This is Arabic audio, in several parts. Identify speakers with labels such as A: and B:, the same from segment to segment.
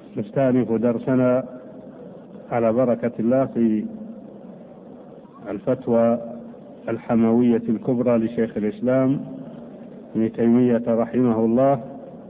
A: نستأنف درسنا على بركة الله في الفتوى الحموية الكبرى لشيخ الإسلام ابن تيمية رحمه الله،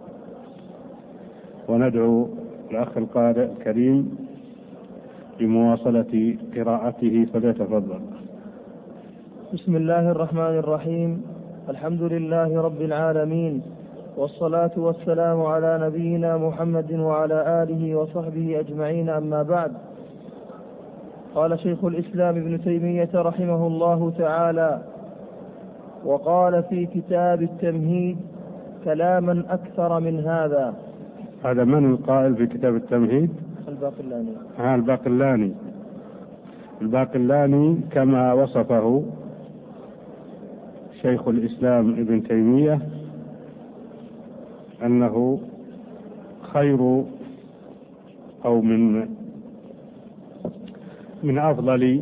A: وندعو الأخ القارئ الكريم بمواصلة قراءته فليتفضل.
B: بسم الله الرحمن الرحيم. الحمد لله رب العالمين، والصلاة والسلام على نبينا محمد وعلى آله وصحبه أجمعين، أما بعد. قال شيخ الإسلام ابن تيمية رحمه الله تعالى: وقال في كتاب التمهيد كلاما أكثر من هذا.
A: هذا من القائل في كتاب التمهيد؟
B: الباقلاني.
A: الباقلاني كما وصفه شيخ الإسلام ابن تيمية أنه خير أو من أفضل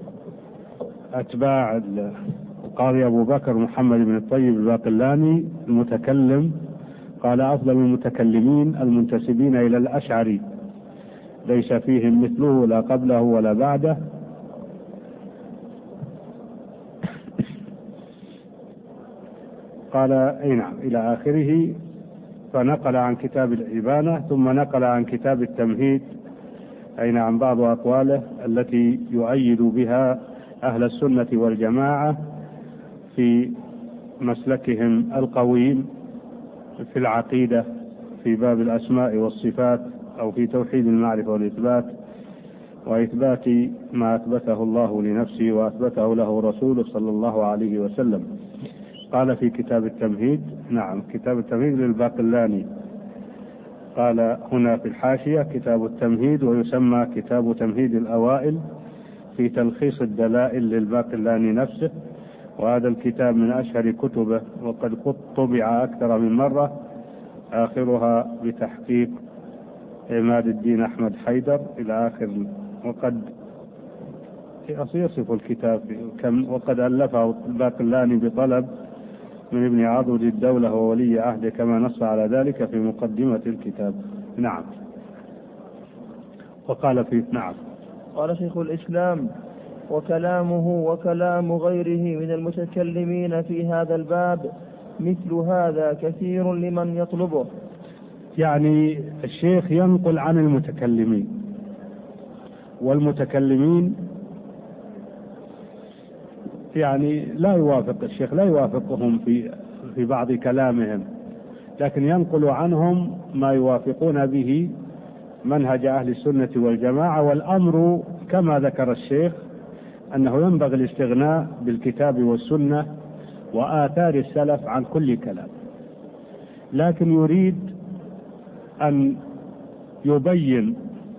A: أتباع القاضي أبو بكر محمد بن الطيب الباقلاني المتكلم. قال: أفضل المتكلمين المنتسبين إلى الأشعري، ليس فيهم مثله لا قبله ولا بعده. قال نعم إلى آخره، فنقل عن كتاب الإبانة ثم نقل عن كتاب التمهيد نعم بعض أقواله التي يؤيد بها أهل السنة والجماعة في مسلكهم القويم في العقيدة في باب الأسماء والصفات، أو في توحيد المعرفة والإثبات، وإثبات ما أثبته الله لنفسه وأثبته له رسوله صلى الله عليه وسلم. قال في كتاب التمهيد، نعم كتاب التمهيد للباقلاني، قال هنا في الحاشية: كتاب التمهيد، ويسمى كتاب تمهيد الأوائل في تلخيص الدلائل للباقلاني نفسه، وهذا الكتاب من أشهر كتبه، وقد طبع أكثر من مرة، آخرها بتحقيق عماد الدين أحمد حيدر إلى آخر. وقد يصف الكتاب وقد ألفه الباقلاني بطلب من ابن عضد الدولة وولي عهده، كما نص على ذلك في مقدمة الكتاب. نعم. وقال فيه نعم.
B: قال شيخ الإسلام: وكلامه وكلام غيره من المتكلمين في هذا الباب مثل هذا كثير لمن يطلبه.
A: يعني الشيخ ينقل عن المتكلمين، والمتكلمين يعني لا يوافق الشيخ، لا يوافقهم في بعض كلامهم، لكن ينقل عنهم ما يوافقون به منهج أهل السنة والجماعة. والأمر كما ذكر الشيخ أنه ينبغي الاستغناء بالكتاب والسنة وآثار السلف عن كل كلام، لكن يريد أن يبين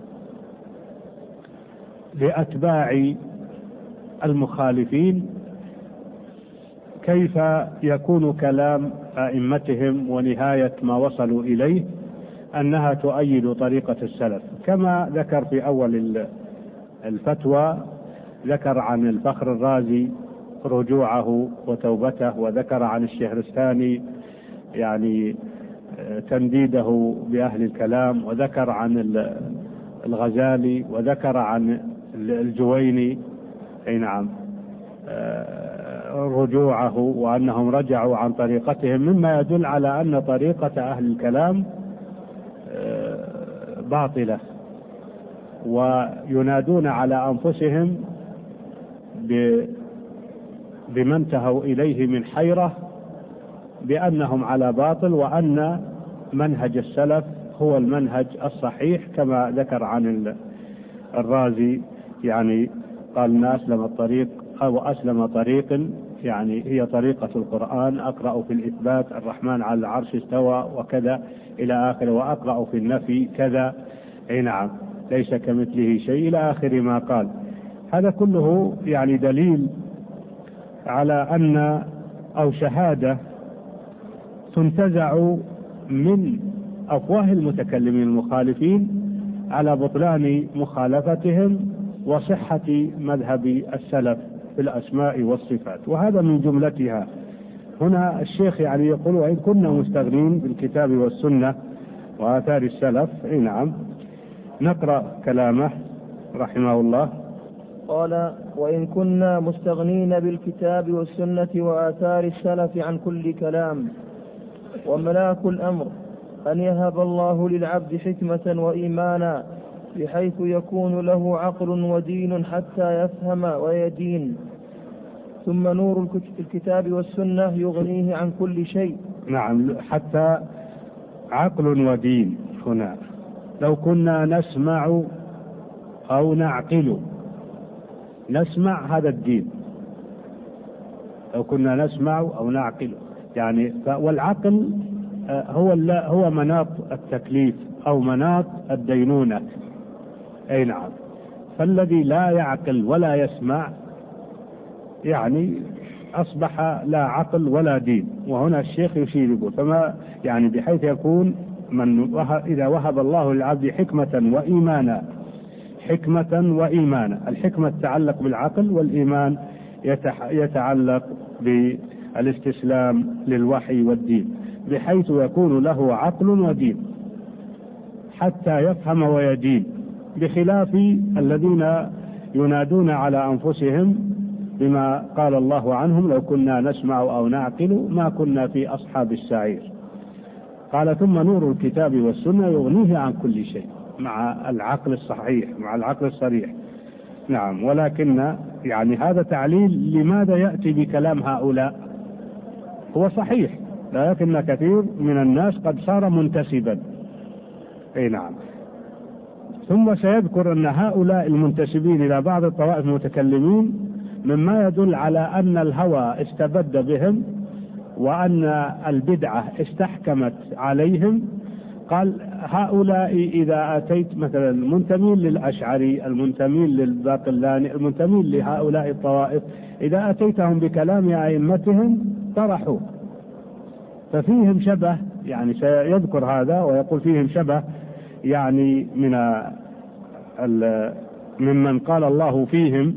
A: لأتباع المخالفين كيف يكون كلام أئمتهم ونهاية ما وصلوا إليه أنها تؤيد طريقة السلف، كما ذكر في أول الفتوى. ذكر عن الفخر الرازي رجوعه وتوبته، وذكر عن الشهرستاني يعني تنديده بأهل الكلام، وذكر عن الغزالي، وذكر عن الجويني نعم رجوعه، وأنهم رجعوا عن طريقتهم، مما يدل على أن طريقة أهل الكلام باطلة، وينادون على أنفسهم بما انتهوا إليه من حيرة بأنهم على باطل، وأن منهج السلف هو المنهج الصحيح، كما ذكر عن الرازي يعني قال: إن أسلم الطريق أو أسلم طريق يعني هي طريقة القرآن، أقرأ في الإثبات الرحمن على العرش استوى وكذا إلى آخره، وأقرأ في النفي كذا نعم ليس كمثله شيء إلى آخر ما قال. هذا كله يعني دليل على أن أو شهادة تنتزع من أفواه المتكلمين المخالفين على بطلان مخالفتهم وصحة مذهب السلف في الأسماء والصفات، وهذا من جملتها. هنا الشيخ يعني يقول: وإن كنا مستغنين بالكتاب والسنة وآثار السلف نعم، نقرأ كلامه رحمه الله.
B: قال: وإن كنا مستغنين بالكتاب والسنة وآثار السلف عن كل كلام، وملاك الأمر أن يهب الله للعبد حكمة وإيمانا بحيث يكون له عقل ودين حتى يفهم ويدين، ثم نور الكتاب والسنة يغنيه عن كل شيء.
A: نعم، حتى عقل ودين. هنا لو كنا نسمع أو نعقل، نسمع هذا الدين، لو كنا نسمع أو نعقل يعني، والعقل هو مناط التكليف أو مناط الدينونة. أي نعم، فالذي لا يعقل ولا يسمع يعني أصبح لا عقل ولا دين. وهنا الشيخ يشير يقول فما يعني بحيث يكون إذا وهب الله للعبد حكمة وإيمانا. الحكمة تتعلق بالعقل، والإيمان يتعلق بالاستسلام للوحي والدين، بحيث يكون له عقل ودين حتى يفهم ويدين، بخلاف الذين ينادون على أنفسهم بما قال الله عنهم: لو كنا نسمع أو نعقل ما كنا في أصحاب السعير. قال: ثم نور الكتاب والسنة يغنيه عن كل شيء، مع العقل الصحيح، مع العقل الصريح. نعم، ولكن يعني هذا تعليل لماذا يأتي بكلام هؤلاء. هو صحيح، لكن كثير من الناس قد صار منتسبا. أي نعم. ثم سيذكر أن هؤلاء المنتسبين إلى بعض الطوائف المتكلمين مما يدل على أن الهوى استبد بهم، وأن البدعة استحكمت عليهم. قال: هؤلاء إذا أتيت مثلا المنتمين للأشعري، المنتمين للباقلاني، المنتمين لهؤلاء الطوائف، إذا أتيتهم بكلام أئمتهم طرحوا، ففيهم شبه، يعني سيذكر هذا ويقول فيهم شبه يعني ممن قال الله فيهم: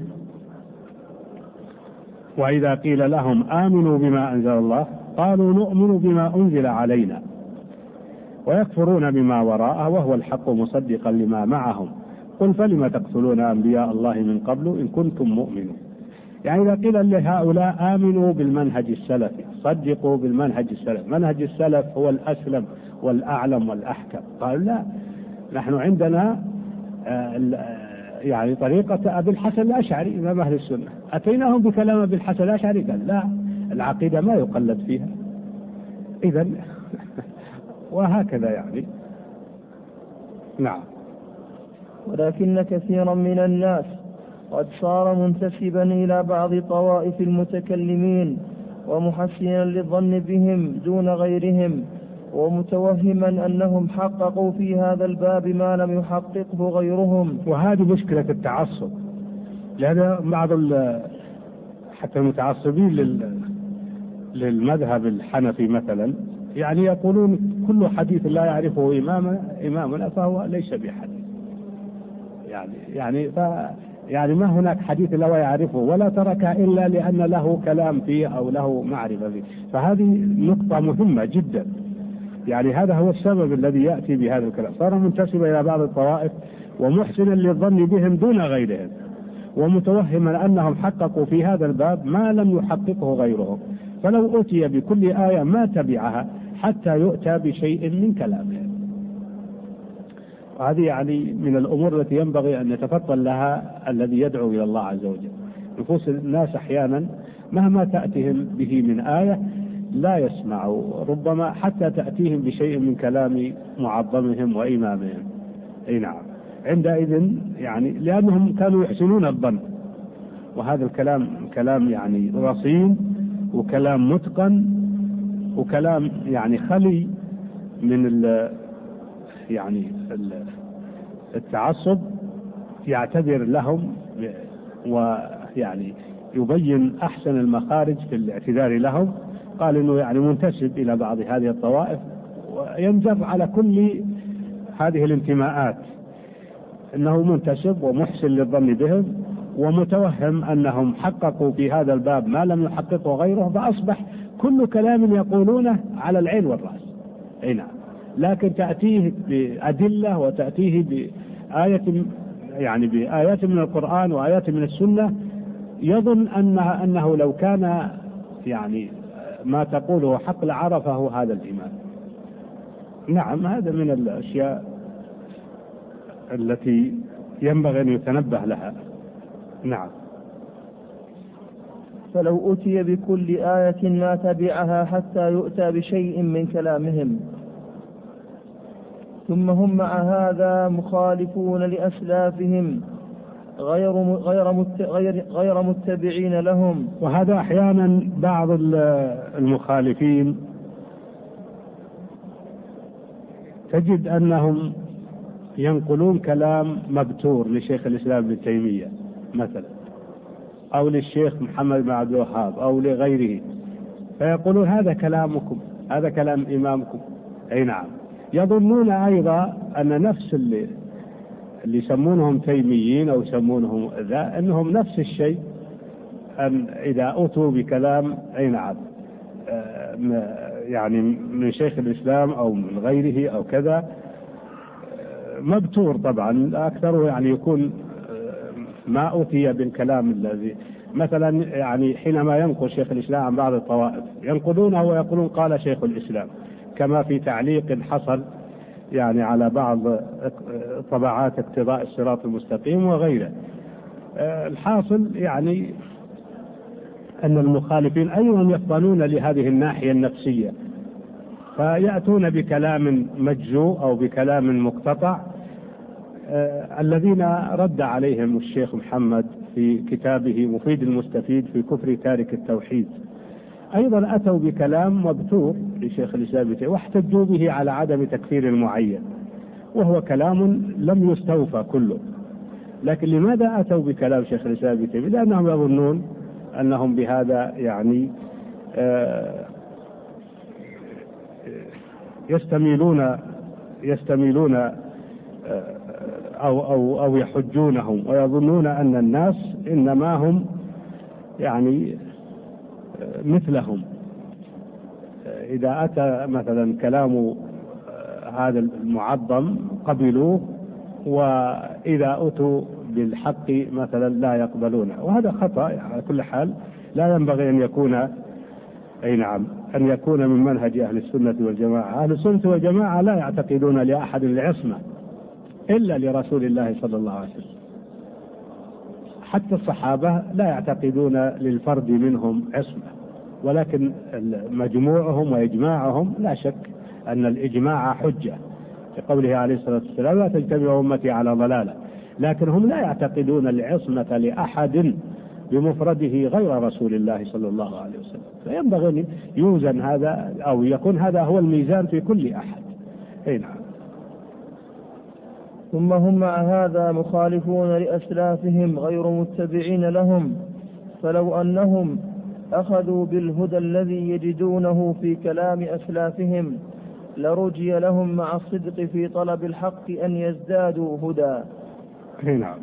A: وإذا قيل لهم آمنوا بما أنزل الله قالوا نؤمن بما أنزل علينا ويكفرون بما وراءه وهو الحق مصدقا لما معهم قل فلم تقتلون أنبياء الله من قبل إن كنتم مؤمنين. يعني إذا قيل لهؤلاء آمنوا بالمنهج السلفي، صدقوا بالمنهج السلفي، منهج السلف هو الأسلم والأعلم والأحكم، قالوا لا، نحن عندنا يعني طريقة أبي الحسن الأشعري إمام أهل السنة. أتيناهم بكلام أبي الحسن الأشعري قال لا، العقيدة ما يقلد فيها. إذن وهكذا يعني. نعم.
B: ولكن كثيرا من الناس قد صار منتسبا إلى بعض طوائف المتكلمين ومحسنا للظن بهم دون غيرهم، ومتوهما أنهم حققوا في هذا الباب ما لم يحققه غيرهم.
A: وهذه مشكلة التعصب، لأن بعض حتى المتعصبين للمذهب الحنفي مثلا يعني يقولون كل حديث لا يعرفه إمامنا فهو ليس بحديث. يعني ما هناك حديث لا يعرفه ولا تركه إلا لأن له كلام فيه أو له معرفة فيه. فهذه نقطة مهمة جدا. يعني هذا هو السبب الذي يأتي بهذا الكلام. صار منتسبا إلى بعض الطوائف ومحسنا للظن بهم دون غيرهم، ومتوهما أنهم حققوا في هذا الباب ما لم يحققه غيرهم، فلو أتي بكل آية ما تبعها حتى يؤتى بشيء من كلامهم. هذه يعني من الأمور التي ينبغي أن يتفطن لها الذي يدعو إلى الله عز وجل. نفوس الناس أحيانا مهما تأتيهم به من آية لا يسمعوا، ربما حتى تأتيهم بشيء من كلام معظمهم وإمامهم. أي نعم. عندئذ يعني لأنهم كانوا يحسنون الظن، وهذا الكلام كلام يعني رصين وكلام متقن وكلام يعني خلي من التعصب، يعتذر لهم ويعني يبين أحسن المخارج في الاعتذار لهم. قال إنه يعني منتسب إلى بعض هذه الطوائف وينجر على كل هذه الانتماءات، إنه منتسب ومحسن للظن بهم ومتوهم أنهم حققوا في هذا الباب ما لم يحققه غيره، فأصبح كل كلام يقولونه على العين والرأس. أي نعم. لكن تأتيه بأدلة وتأتيه آية يعني بآيات من القرآن وآيات من السنة يظن أنه لو كان يعني ما تقوله حق لعرفه هذا الإمام. نعم، هذا من الأشياء التي ينبغي أن يتنبه لها. نعم.
B: فلو أتي بكل آية ما تبعها حتى يؤتى بشيء من كلامهم. ثم هم مع هذا مخالفون لأسلافهم غير متبعين لهم.
A: وهذا أحيانا بعض المخالفين تجد أنهم ينقلون كلام مبتور لشيخ الإسلام ابن تيمية مثلا، أو للشيخ محمد بن عبد الوهاب أو لغيره، فيقولون هذا كلامكم، هذا كلام إمامكم. أي نعم. يظنون أيضا أن نفس اللي يسمونهم تيميين أو يسمونهم ذا أنهم نفس الشيء، أن إذا أتوا بكلام أي نعم يعني من شيخ الإسلام أو من غيره أو كذا مبتور، طبعا أكثره يعني يكون ما أتي بالكلام الذي مثلا يعني حينما ينقل شيخ الإسلام عن بعض الطوائف ينقلونه ويقولون قال شيخ الإسلام، كما في تعليق حصل يعني على بعض طبعات اقتضاء الصراط المستقيم وغيره. الحاصل يعني أن المخالفين أيضا يفضلون لهذه الناحية النفسية، فيأتون بكلام مجزوء أو بكلام مقتطع. الذين رد عليهم الشيخ محمد في كتابه مفيد المستفيد في كفر تارك التوحيد أيضا أتوا بكلام مبتور لشيخ الإسلام واحتجوا به على عدم تكفير المعين، وهو كلام لم يستوفى كله. لكن لماذا أتوا بكلام شيخ الإسلام؟ لأنهم يظنون أنهم بهذا يعني يستميلون أو يحجونهم، ويظنون أن الناس إنما هم يعني مثلهم. إذا أتى مثلا كلام هذا المعظم قبلوه، وإذا أتوا بالحق مثلا لا يقبلونه، وهذا خطأ على كل حال. لا ينبغي أن يكون أي نعم أن يكون من منهج أهل السنة والجماعة. أهل السنة والجماعة لا يعتقدون لأحد العصمة إلا لرسول الله صلى الله عليه وسلم. حتى الصحابة لا يعتقدون للفرد منهم عصمة، ولكن مجموعهم وإجماعهم لا شك أن الإجماع حجة، لقوله عليه الصلاة والسلام لا تجتمع أمتي على ضلالة. لكن هم لا يعتقدون العصمة لأحد بمفرده غير رسول الله صلى الله عليه وسلم. فينبغي أن يوزن هذا أو يكون هذا هو الميزان في كل أحد. أي نعم.
B: ثم هم مع هذا مخالفون لأسلافهم غير متبعين لهم. فلو أنهم أخذوا بالهدى الذي يجدونه في كلام أسلافهم لرجي لهم مع الصدق في طلب الحق أن يزدادوا هدى.
A: نعم.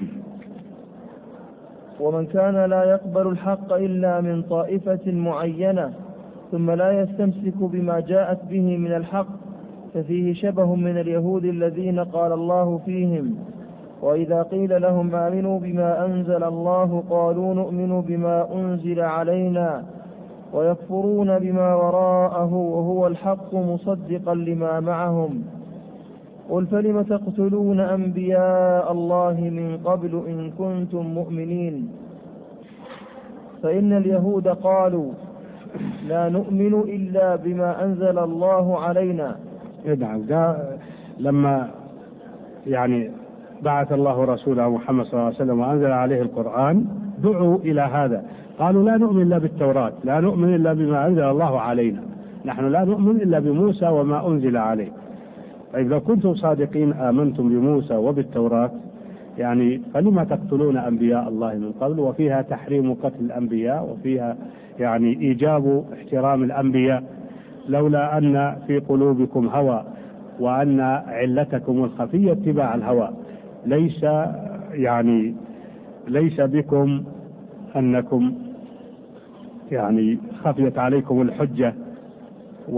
B: ومن كان لا يقبل الحق إلا من طائفة معينة ثم لا يستمسك بما جاءت به من الحق ففيه شبه من اليهود الذين قال الله فيهم وإذا قيل لهم آمنوا بما أنزل الله قالوا نؤمن بما أنزل علينا ويكفرون بما وراءه وهو الحق مصدقا لما معهم. قل فلم تقتلون أنبياء الله من قبل إن كنتم مؤمنين. فإن اليهود قالوا لا نؤمن إلا بما أنزل الله علينا.
A: نعم. لما يعني بعث الله رسوله محمد صلى الله عليه وسلم وأنزل عليه القرآن دعوا إلى هذا، قالوا لا نؤمن إلا بالتوراة، لا نؤمن إلا بما أنزل الله علينا، نحن لا نؤمن إلا بموسى وما أنزل عليه. طيب لو كنتم صادقين آمنتم بموسى وبالتوراة يعني فلما تقتلون أنبياء الله من قبل؟ وفيها تحريم قتل الأنبياء، وفيها يعني إيجاب احترام الأنبياء. لولا أن في قلوبكم هوى وأن علتكم الخفية اتباع الهوى، ليس بكم أنكم يعني خفيت عليكم الحجة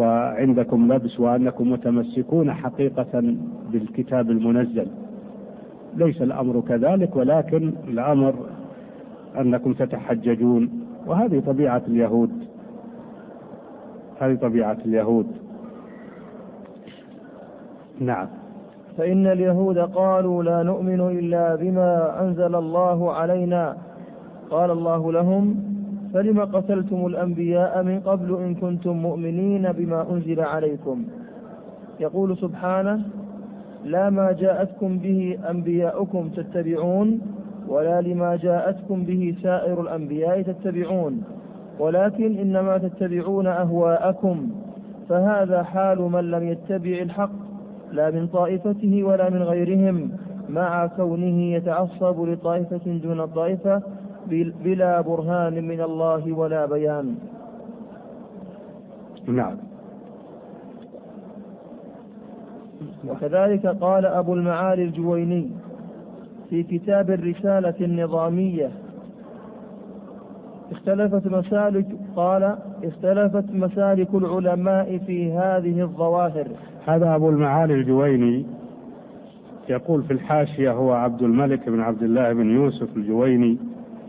A: وعندكم لبس، وأنكم متمسكون حقيقة بالكتاب المنزل. ليس الأمر كذلك، ولكن الأمر أنكم تتحججون، وهذه طبيعة اليهود، هذه طبيعة اليهود. نعم.
B: فإن اليهود قالوا لا نؤمن إلا بما أنزل الله علينا. قال الله لهم فلم قتلتم الأنبياء من قبل إن كنتم مؤمنين بما أنزل عليكم. يقول سبحانه لا ما جاءتكم به أنبياؤكم تتبعون ولا لما جاءتكم به سائر الأنبياء تتبعون، ولكن إنما تتبعون أهواءكم، فهذا حال من لم يتبع الحق لا من طائفته ولا من غيرهم، مع كونه يتعصب لطائفة دون الطائفة بلا برهان من الله ولا بيان.
A: نعم.
B: وكذلك قال أبو المعالي الجويني في كتاب الرسالة النظامية اختلفت مسالك العلماء في هذه الظواهر.
A: هذا أبو المعالي الجويني يقول في الحاشية، هو عبد الملك بن عبد الله بن يوسف الجويني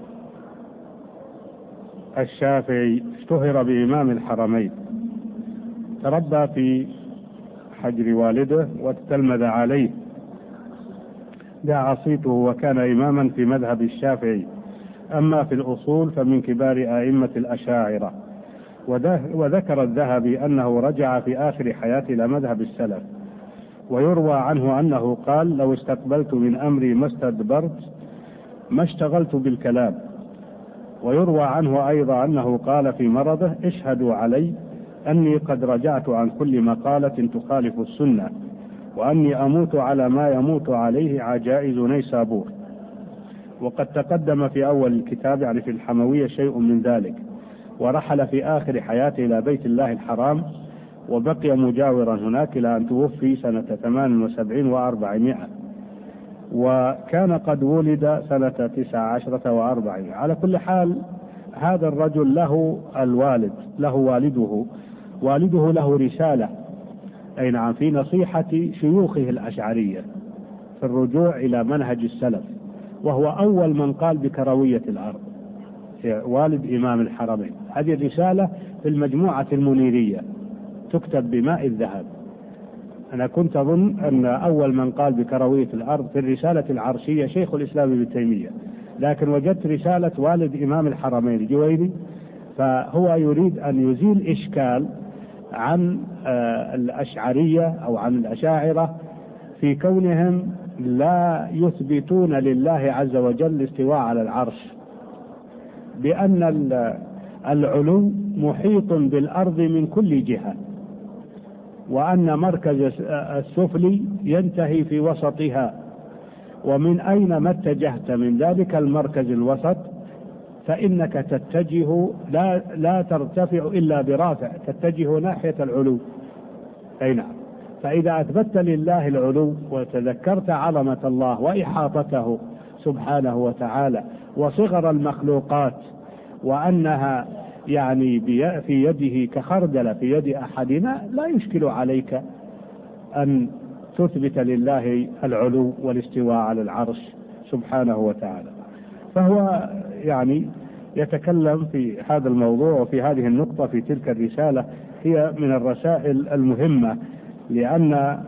A: الشافعي، اشتهر بإمام الحرمين، تربى في حجر والده وتلمذ عليه، دعا صيته وكان إماما في مذهب الشافعي. أما في الأصول فمن كبار أئمة الأشاعرة. وذكر الذهبي أنه رجع في آخر حياته إلى مذهب السلف، ويروى عنه أنه قال لو استقبلت من أمري ما استدبرت ما اشتغلت بالكلام. ويروى عنه أيضا أنه قال في مرضه اشهدوا علي أني قد رجعت عن كل مقالة تخالف السنة، وأني أموت على ما يموت عليه عجائز نيسابور. وقد تقدم في أول الكتاب يعني في الحموية شيء من ذلك. ورحل في آخر حياته إلى بيت الله الحرام، وبقي مجاورا هناك إلى أن توفي سنة 78 و400، وكان قد ولد سنة 19 و400. على كل حال هذا الرجل له الوالد، له والده له رسالة، أي نعم، في نصيحة شيوخه الأشعرية في الرجوع إلى منهج السلف، وهو أول من قال بكروية الأرض، والد إمام الحرمين. هذه الرسالة في المجموعة المنيرية تكتب بماء الذهب. أنا كنت أظن أن أول من قال بكروية الأرض في الرسالة العرشية شيخ الإسلام ابن تيمية، لكن وجدت رسالة والد إمام الحرمين الجويني، فهو يريد أن يزيل إشكال عن الأشعرية أو عن الأشاعرة في كونهم لا يثبتون لله عز وجل الاستواء على العرش، بأن العلو محيط بالأرض من كل جهة، وأن مركز السفل ينتهي في وسطها، ومن أين ما اتجهت من ذلك المركز الوسط فإنك تتجه لا ترتفع إلا برافع، تتجه ناحية العلو. أي نعم. فإذا أثبت لله العلو وتذكرت عظمة الله وإحاطته سبحانه وتعالى وصغر المخلوقات، وأنها يعني في يده كخردل في يد أحدنا، لا يشكل عليك أن تثبت لله العلو والاستواء على العرش سبحانه وتعالى. فهو يعني يتكلم في هذا الموضوع وفي هذه النقطة في تلك الرسالة، هي من الرسائل المهمة، لأن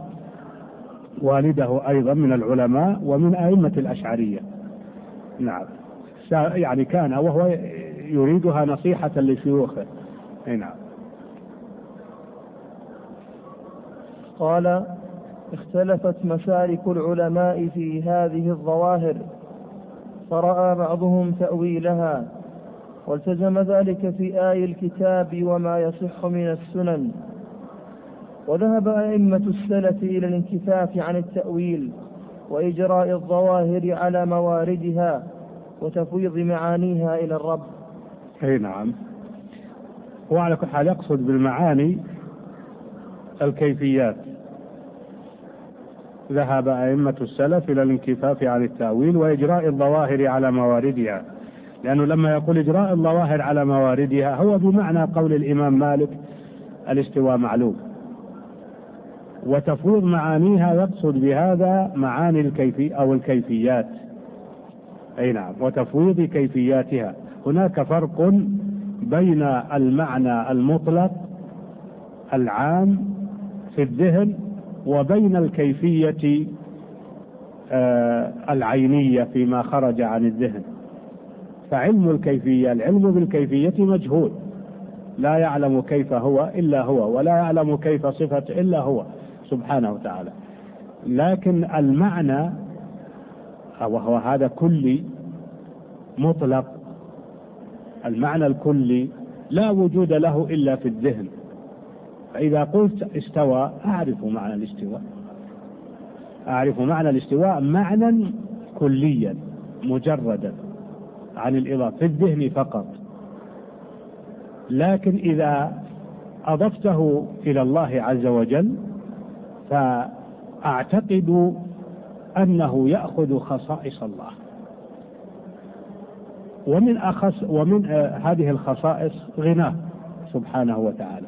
A: والده أيضا من العلماء ومن أئمة الأشعرية. نعم. يعني كان وهو يريدها نصيحة لشيوخه. نعم.
B: قال اختلفت مسالك العلماء في هذه الظواهر، فرأى بعضهم تأويلها والتزم ذلك في آي الكتاب وما يصح من السنن. وذهب أئمة السلف إلى الانكفاف عن التأويل وإجراء الظواهر على مواردها وتفويض معانيها إلى الرب.
A: أي نعم. وعلى كل حال يقصد بالمعاني الكيفيات. ذهب أئمة السلف إلى الانكفاف عن التأويل وإجراء الظواهر على مواردها، لأنه لما يقول إجراء الظواهر على مواردها هو بمعنى قول الإمام مالك الاستواء معلوم، وتفويض معانيها يقصد بهذا معاني الكيفيات. أي نعم، وتفويض كيفياتها. هناك فرق بين المعنى المطلق العام في الذهن وبين الكيفية العينية فيما خرج عن الذهن. فعلم الكيفية، العلم بالكيفية مجهول، لا يعلم كيف هو إلا هو، ولا يعلم كيف صفة إلا هو سبحانه وتعالى. لكن المعنى وهو هذا كلي مطلق، المعنى الكلي لا وجود له إلا في الذهن. فإذا قلت استوى أعرف معنى الاستواء، أعرف معنى الاستواء معنى كليا مجردا عن الإضافة في الذهن فقط. لكن إذا أضفته إلى الله عز وجل فأعتقد أنه يأخذ خصائص الله، ومن هذه الخصائص غناه سبحانه وتعالى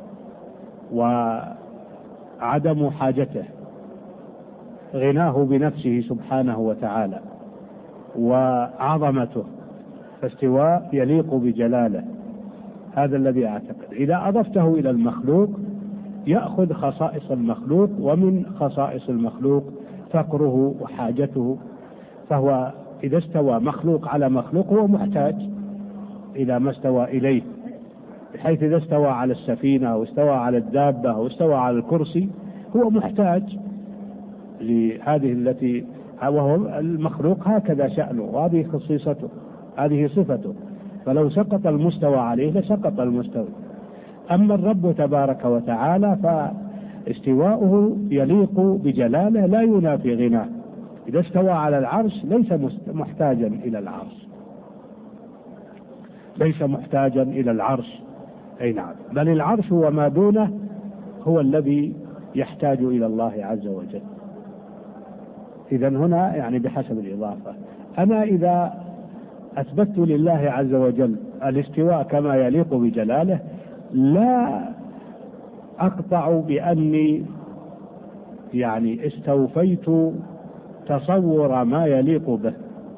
A: وعدم حاجته، غناه بنفسه سبحانه وتعالى وعظمته، فاستواء يليق بجلاله. هذا الذي أعتقد. إذا أضفته إلى المخلوق يأخذ خصائص المخلوق، ومن خصائص المخلوق فقره وحاجته. فهو إذا استوى مخلوق على مخلوق هو محتاج إلى ما استوى إليه، بحيث إذا استوى على السفينة أو استوى على الدابة أو استوى على الكرسي هو محتاج لهذه التي، وهو المخلوق هكذا شأنه، وهذه خصيصته، هذه صفته. فلو سقط المستوى عليه لسقط المستوى. أما الرب تبارك وتعالى فاستواؤه يليق بجلاله لا ينافي غناه. إذا استوى على العرش ليس محتاجا إلى العرش، ليس محتاجا إلى العرش. أي نعم، بل العرش وما دونه هو الذي يحتاج إلى الله عز وجل. إذن هنا يعني بحسب الإضافة. أنا إذا أثبت لله عز وجل الاستواء كما يليق بجلاله لا أقطع بأني يعني استوفيت تصور ما يليق به،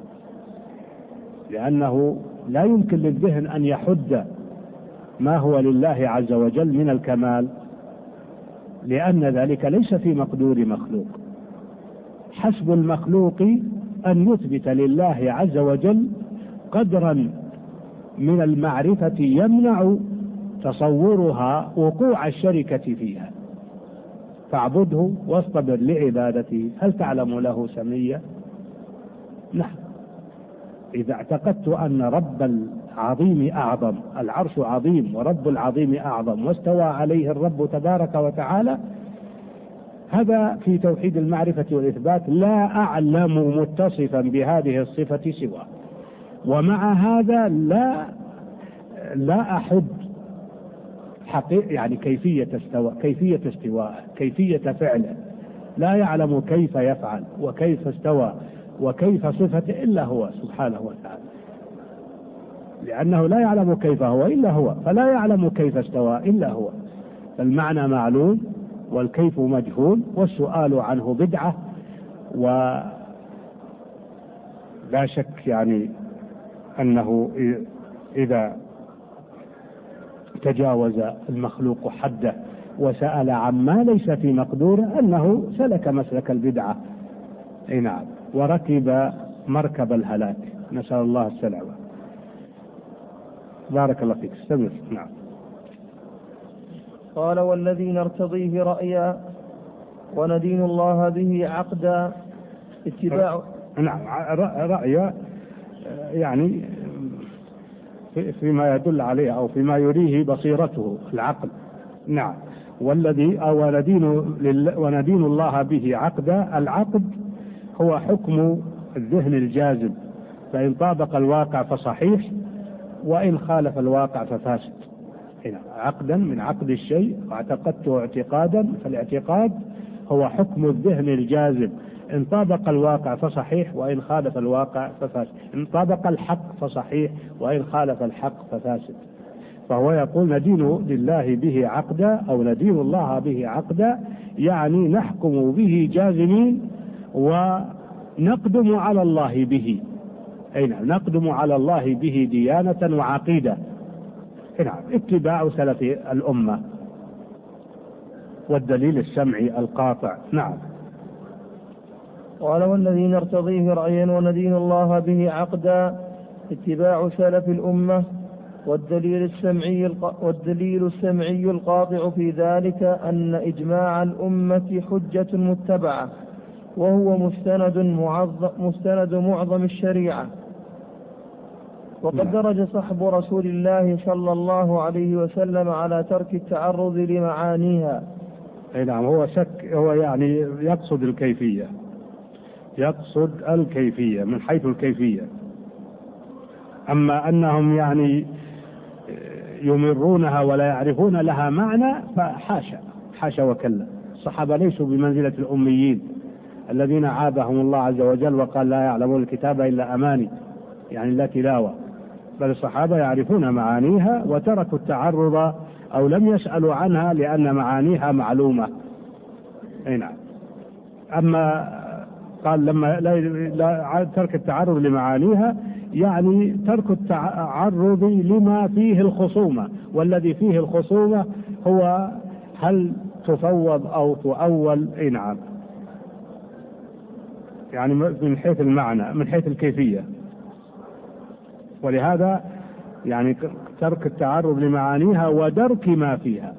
A: لأنه لا يمكن للذهن أن يحد ما هو لله عز وجل من الكمال، لأن ذلك ليس في مقدور مخلوق. حسب المخلوق أن يثبت لله عز وجل قدرا من المعرفة يمنع تصورها وقوع الشركة فيها. فاعبده واصطبر لعبادته هل تعلم له سميا؟ نعم. إذا اعتقدت أن رب العظيم أعظم، العرش عظيم ورب العظيم أعظم واستوى عليه الرب تبارك وتعالى، هذا في توحيد المعرفة والإثبات لا أعلم متصفا بهذه الصفة سواه. ومع هذا لا أحد يعني كيفية استواء، كيفية فعله، لا يعلم كيف يفعل وكيف استوى وكيف صفته إلا هو سبحانه وتعالى، لأنه لا يعلم كيف هو إلا هو، فلا يعلم كيف استوى إلا هو. فالمعنى معلوم والكيف مجهول، والسؤال عنه بدعة. ولا شك يعني أنه إذا تجاوز المخلوق حده وسأل عما ليس في مقدوره أنه سلك مسلك البدعة. أي نعم، وركب مركب الهلاك، نسأل الله السلامة. بارك الله فيك، استمر. نعم.
B: قال: والذي نرتضيه رأيا وندين الله به عقدا اتباع.
A: نعم، رأيا يعني فيما يدل عليه أو فيما يريه بصيرته العقل. نعم. وندين الله به عقدا. العقد هو حكم الذهن الجازم، فإن طابق الواقع فصحيح وإن خالف الواقع ففاسد. عقدا من عقد الشيء، واعتقدته اعتقادا، فالاعتقاد هو حكم الذهن الجازم، إن طابق الواقع فصحيح وإن خالف الواقع ففاسد، إن طابق الحق فصحيح وإن خالف الحق ففاسد. فهو يقول ندين لله به عقدا أو ندين الله به عقدا، يعني نحكم به جازمين ونقدم على الله به، أي نعم نقدم على الله به ديانة وعقيدة، نعم اتباع سلف الأمة والدليل السمعي القاطع. نعم.
B: قال والذي نرتضيه رأيا وندين الله به عقدا اتباع سلف الأمة، والدليل السمعي القاطع في ذلك أن إجماع الأمة حجة متبعة، وهو مستند معظم الشريعة. وقد درج صحب رسول الله صلى الله عليه وسلم على ترك التعرض لمعانيها.
A: أي نعم، هو يعني يقصد الكيفية من حيث الكيفية. أما أنهم يعني يمرونها ولا يعرفون لها معنى فحاشا وكلا. الصحابة ليسوا بمنزلة الأميين الذين عابهم الله عز وجل وقال لا يعلمون الكتاب إلا أماني، يعني لا تلاوة، بل الصحابة يعرفون معانيها وتركوا التعرض أو لم يسألوا عنها لأن معانيها معلومة. أي نعم. أما قال لما لا ترك التعرض لمعانيها يعني ترك التعرض لما فيه الخصومة، والذي فيه الخصومة هو هل تفوض أو تؤول. أي نعم، يعني من حيث المعنى من حيث الكيفية. ولهذا يعني ترك التعرض لمعانيها ودرك ما فيها،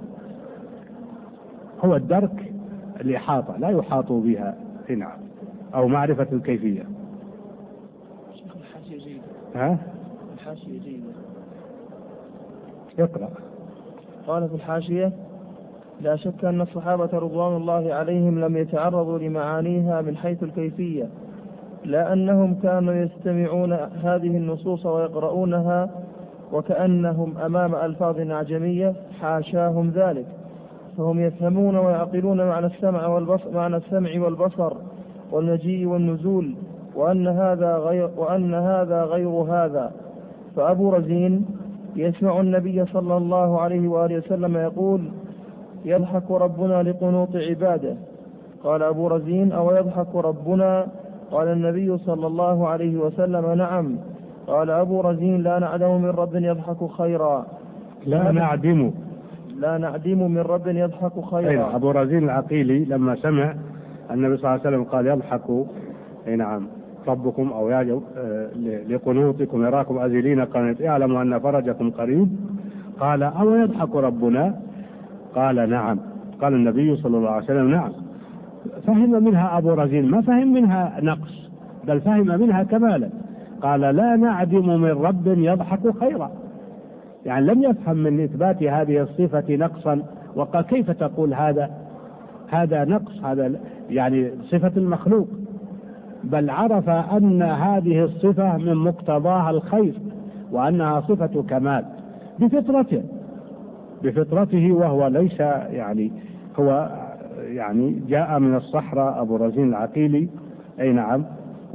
A: هو الدرك الإحاطة لا يحاط بها. نعم، أو معرفة الكيفية.
B: الحاشية جيدة.
A: يقرأ.
B: قال في الحاشية: لا شك أن الصحابة رضوان الله عليهم لم يتعرضوا لمعانيها من حيث الكيفية، لا أنهم كانوا يستمعون هذه النصوص ويقرؤونها وكأنهم أمام ألفاظ أعجمية، حاشاهم ذلك، فهم يفهمون ويعقلون معنى السمع والبصر والمجيء والنزول، وأن هذا غير هذا. فأبو رزين يسمع النبي صلى الله عليه وآله وسلم يقول: يضحك ربنا لقنوط عباده. قال أبو رزين: أو يضحك ربنا؟ قال النبي صلى الله عليه وسلم: نعم. قال أبو رزين: لا نعدم من رب يضحك خيرا.
A: لا نعدم من رب يضحك خيرا. أيوة. أبو رزين العقيلي لما سمع النبي صلى الله عليه وسلم قال يضحك نعم ربكم أو لقنوطكم يراكم أزلين قنط يعلم أن فرجكم قريب، قال: أو يضحك ربنا؟ قال: نعم. قال النبي صلى الله عليه وسلم: نعم. فهم منها أبو رزين، ما فهم منها نقص، بل فهم منها كمالا. قال: لا نعدم من رب يضحك خيرا، يعني لم يفهم من إثبات هذه الصفة نقصا، وقال: كيف تقول هذا نقص، هذا يعني صفة المخلوق، بل عرف أن هذه الصفة من مقتضاها الخير وأنها صفة كمال بفطرته، وهو ليس يعني هو يعني جاء من الصحراء أبو رزين العقيلي. أي نعم.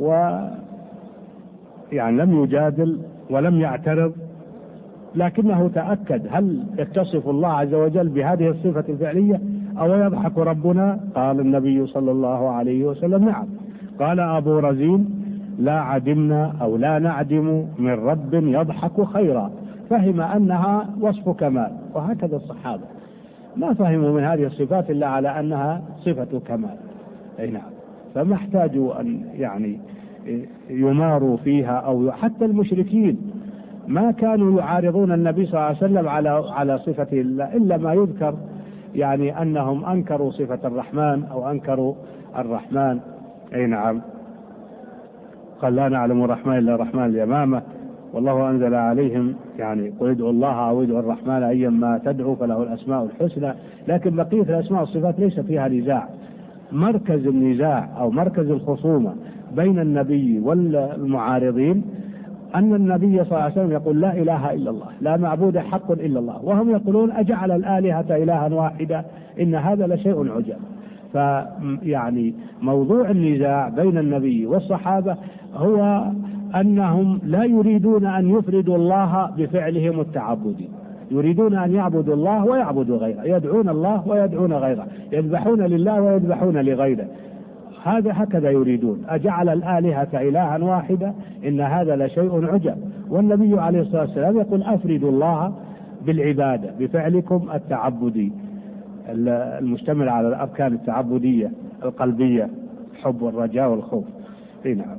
A: يعني لم يجادل ولم يعترض، لكنه تأكد هل يتصف الله عز وجل بهذه الصفة الفعلية أو يضحك ربنا؟ قال النبي صلى الله عليه وسلم: نعم. قال أبو رزين: لا عدمنا أو لا نعدم من رب يضحك خيرا، فهم أنها وصف كمال. وهكذا الصحابة ما فهموا من هذه الصفات إلا على أنها صفة كمال. أي نعم. فما احتاجوا أن يعني يماروا فيها، أو حتى المشركين ما كانوا يعارضون النبي صلى الله عليه وسلم على صفة الله، إلا ما يذكر يعني أنهم أنكروا صفة الرحمن أو أنكروا الرحمن. أي نعم. قال: لا نعلم الرحمن إلا الرحمن اليمامة، والله أنزل عليهم يعني قل ادعوا الله أو ادعوا الرحمن أيما تدعوا فله الأسماء الحسنى. لكن بقية الأسماء والصفات ليس فيها نزاع. مركز النزاع أو مركز الخصومة بين النبي والمعارضين أن النبي صلى الله عليه وسلم يقول: لا إله إلا الله، لا معبود حق إلا الله، وهم يقولون: أجعل الآلهة إلها واحدة إن هذا لشيء عجاب. فيعني موضوع النزاع بين النبي والصحابة هو أنهم لا يريدون أن يفردوا الله بفعلهم التعبدي، يريدون أن يعبدوا الله ويعبدوا غيره، يدعون الله ويدعون غيره، يذبحون لله ويذبحون لغيره. هكذا يريدون. أجعل الآلهة إلها واحدة إن هذا لشيء عجب. والنبي عليه الصلاة والسلام يقول أفردوا الله بالعبادة بفعلكم التعبدي المشتمل على الأركان التعبدية القلبية، الحب والرجاء والخوف. نعم.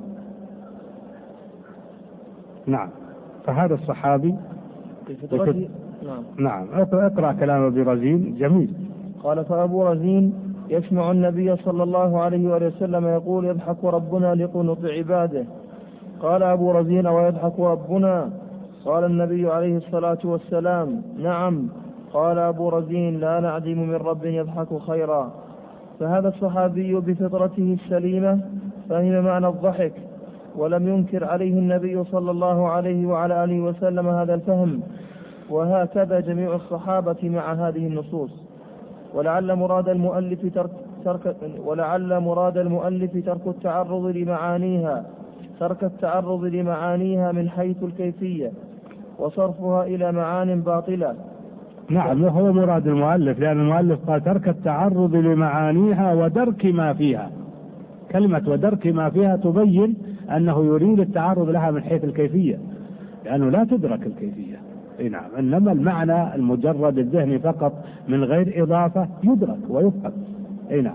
A: نعم. فهذا الصحابي نعم. اقرأ كلام أبي رزين جميل.
B: قال: فأبو رزين يسمع النبي صلى الله عليه وسلم يقول: يضحك ربنا لقنوط عباده. قال أبو رزين: ويضحك ربنا؟ قال النبي عليه الصلاة والسلام: نعم. قال أبو رزين: لا نعدم من رب يضحك خيرا. فهذا الصحابي بفطرته السليمة فهم معنى الضحك، ولم ينكر عليه النبي صلى الله عليه وعلى آله وسلم هذا الفهم، وهكذا جميع الصحابة مع هذه النصوص. ولعل مراد المؤلف ترك التعرض لمعانيها من حيث الكيفية وصرفها إلى معان باطلة.
A: نعم، وهو مراد المؤلف، لأن المؤلف قال ترك التعرض لمعانيها ودرك ما فيها. كلمة ودرك ما فيها تبين أنه يريد التعرض لها من حيث الكيفية، لأنه لا تدرك الكيفية. نعم. إنما المعنى المجرد الذهني فقط من غير إضافة يدرك ويفهم. نعم.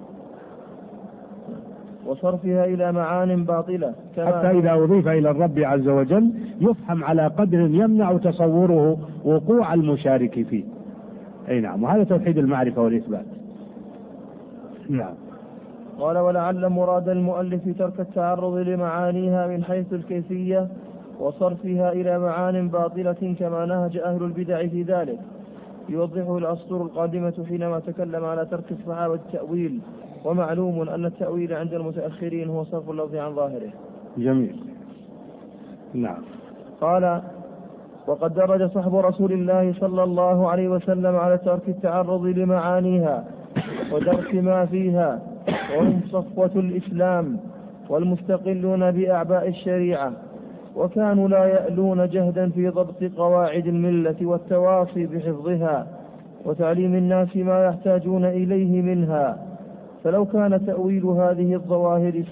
B: وصرفها إلى معان باطلة،
A: حتى إذا أضيف إلى الرب عز وجل يفهم على قدر يمنع تصوره وقوع المشارك فيه. نعم. وهذا توحيد المعرفة والإثبات. نعم.
B: قال: ولعل مراد المؤلف ترك التعرض لمعانيها من حيث الكيفية وصرفها إلى معان باطلة كما نهج أهل البدع في ذلك، يوضحه الأسطر القادمة حينما تكلم على ترك الصحابة التأويل. ومعلوم أن التأويل عند المتأخرين هو صرف اللفظ عن ظاهره.
A: جميل. نعم.
B: قال: وقد درج صحب رسول الله صلى الله عليه وسلم على ترك التعرض لمعانيها ودرك ما فيها، وهم صفوة الإسلام والمستقلون بأعباء الشريعة، وكانوا لا يألون جهدا في ضبط قواعد الملة والتواصي بحفظها وتعليم الناس ما يحتاجون إليه منها. فلو كان تأويل هذه الظواهر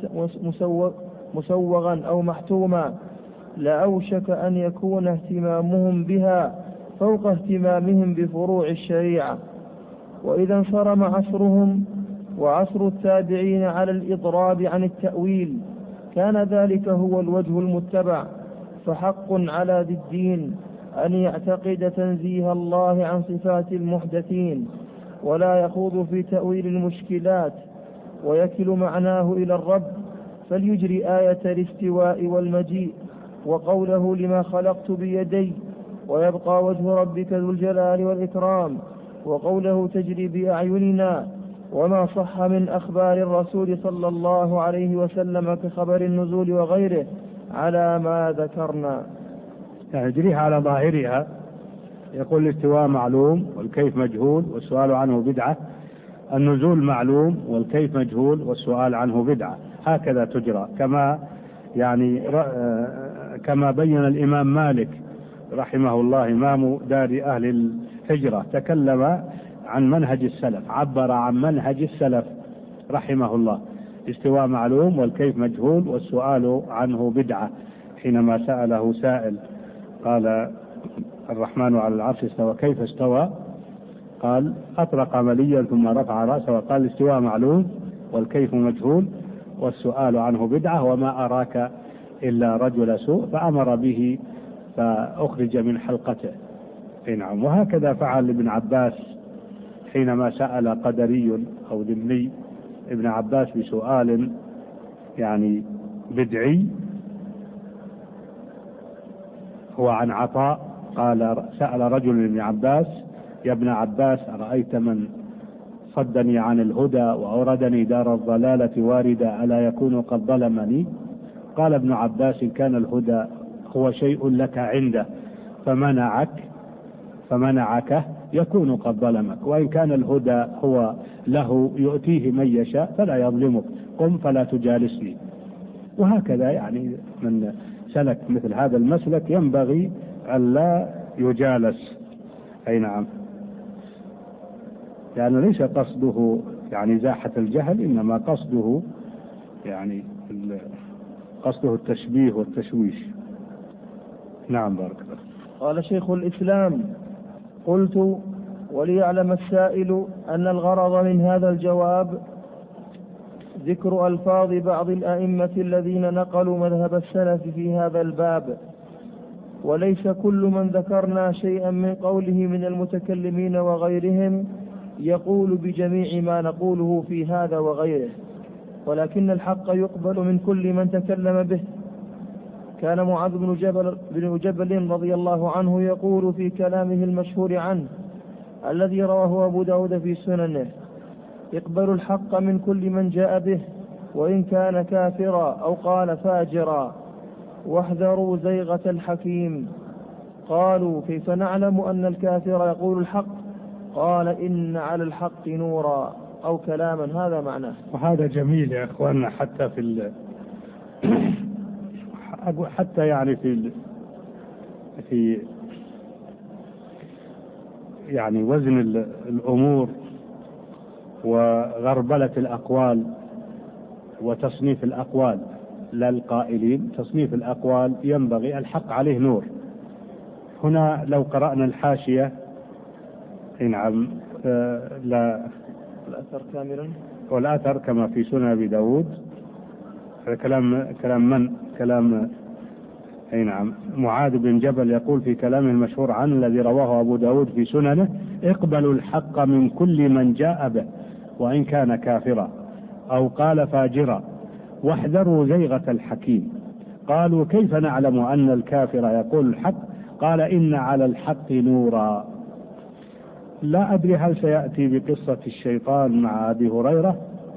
B: مسوغا أو محتوما لأوشك أن يكون اهتمامهم بها فوق اهتمامهم بفروع الشريعة. وإذا انصرم عصرهم وعصر التابعين على الإضراب عن التأويل كان ذلك هو الوجه المتبع. فحق على ذي الدين أن يعتقد تنزيه الله عن صفات المحدثين ولا يخوض في تأويل المشكلات ويكل معناه إلى الرب، فليجري آية الاستواء والمجيء وقوله لما خلقت بيدي، ويبقى وجه ربك ذو الجلال والإكرام، وقوله تجري بأعيننا، وما صح من أخبار الرسول صلى الله عليه وسلم كخبر النزول وغيره على ما ذكرنا.
A: يجريها على ظاهرها. يقول الاستواء معلوم والكيف مجهول والسؤال عنه بدعة، النزول معلوم والكيف مجهول والسؤال عنه بدعة. هكذا تجرى كما بين الإمام مالك رحمه الله إمام دار أهل الهجرة، تكلم عن منهج السلف، عبر عن منهج السلف رحمه الله. استواء معلوم والكيف مجهول والسؤال عنه بدعة. حينما سأله سائل قال الرحمن على العرش استوى كيف استوى؟ قال أطرق مليا ثم رفع رأسه وقال الاستواء معلوم والكيف مجهول والسؤال عنه بدعة وما أراك إلا رجل سوء، فأمر به فأخرج من حلقته. نعم. وهكذا فعل ابن عباس حينما سأل قدري أو ذمي ابن عباس بسؤال بدعي هو عن عطاء. قال سأل رجل ابن عباس يا ابن عباس أرأيت من صدني عن الهدى وأوردني دار الضلالة واردا ألا يكون قد ظلمني؟ قال ابن عباس إن كان الهدى هو شيء لك عنده فمنعك يكون قد ظلمك، وإن كان الهدى هو له يؤتيه من يشاء فلا يظلمك، قم فلا تجالسني. وهكذا من سلك مثل هذا المسلك ينبغي أن لا يجالس. أي نعم، لأنه ليس قصده يعني زاحة الجهل، إنما قصده يعني قصده التشبيه والتشويش. نعم بارك الله.
B: قال شيخ الإسلام: قلت: وليعلم السائل أن الغرض من هذا الجواب ذكر ألفاظ بعض الأئمة الذين نقلوا مذهب السلف في هذا الباب، وليس كل من ذكرنا شيئا من قوله من المتكلمين وغيرهم يقول بجميع ما نقوله في هذا وغيره، ولكن الحق يقبل من كل من تكلم به. كان معاذ بن جبل رضي الله عنه يقول في كلامه المشهور عنه الذي رواه أبو داود في سننه: يقبل الحق من كل من جاء به وإن كان كافرا أو قال فاجرا، واحذروا زيغة الحكيم. قالوا: كيف نعلم أن الكافر يقول الحق؟ قال: إن على الحق نورا، أو كلاما هذا معناه.
A: وهذا جميل يا أخواننا، حتى في حتى يعني في يعني وزن الأمور وغربلة الأقوال وتصنيف الأقوال، لا القائلين، تصنيف الأقوال ينبغي الحق عليه نور. هنا لو قرأنا الحاشية، نعم، لا
B: الأثر كاملا،
A: والأثر كما في سنن أبي داود، كلام أي نعم معاذ بن جبل يقول في كلامه المشهور عنه الذي رواه أبو داود في سننه: اقبلوا الحق من كل من جاء به وإن كان كافرا أو قال فاجرا، واحذروا زيغة الحكيم. قالوا: كيف نعلم أن الكافر يقول الحق؟ قال: إن على الحق نورا. لا أدري هل سيأتي بقصة الشيطان مع أبي هريرة،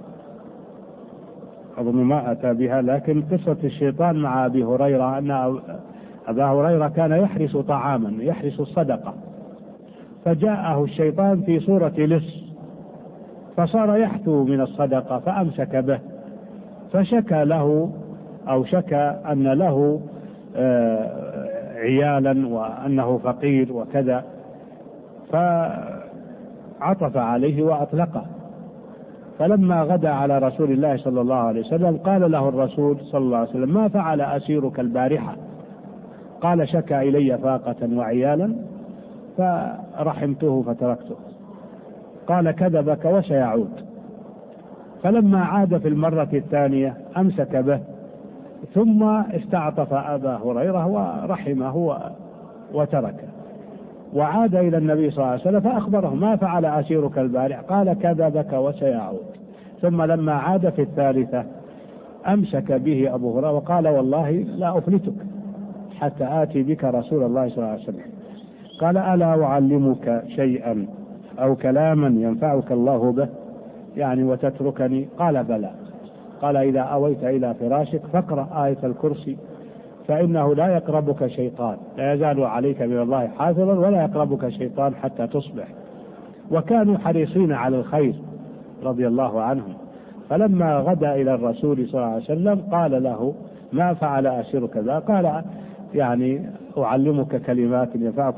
A: أظن ما أتى بها، لكن قصة الشيطان مع أبي هريرة أن أبا هريرة كان يحرس طعاما، يحرس الصدقة، فجاءه الشيطان في صورة لص، فصار يحثو من الصدقة فأمسك به، فشكى له أو شكى أن له عيالا وأنه فقير وكذا، فعطف عليه وأطلقه. فلما غدا على رسول الله صلى الله عليه وسلم قال له الرسول صلى الله عليه وسلم: ما فعل أسيرك البارحة؟ قال: شكى إلي فاقة وعيالا فرحمته فتركته. قال: كذبك وسيعود. فلما عاد في المرة الثانية أمسك به، ثم استعطف أبا هريرة ورحمه وتركه، وعاد إلى النبي صلى الله عليه وسلم فأخبره: ما فعل أسيرك البارح؟ قال: كذبك وسيعود. ثم لما عاد في الثالثة أمسك به أبو هريرة وقال: والله لا أفلتك حتى آتي بك رسول الله صلى الله عليه وسلم. قال: ألا أعلمك شيئا أو كلاما ينفعك الله به يعني وتتركني؟ قال: بلى. قال: إذا أويت إلى فراشك فاقرأ آية الكرسي، فإنه لا يقربك شيطان، لا يزال عليك من الله حافظا ولا يقربك شيطان حتى تصبح. وكانوا حريصين على الخير رضي الله عنهم. فلما غدا إلى الرسول صلى الله عليه وسلم قال له: ما فعل أسيرك ذا؟ قال: يعني أعلمك كلمات ينفعك.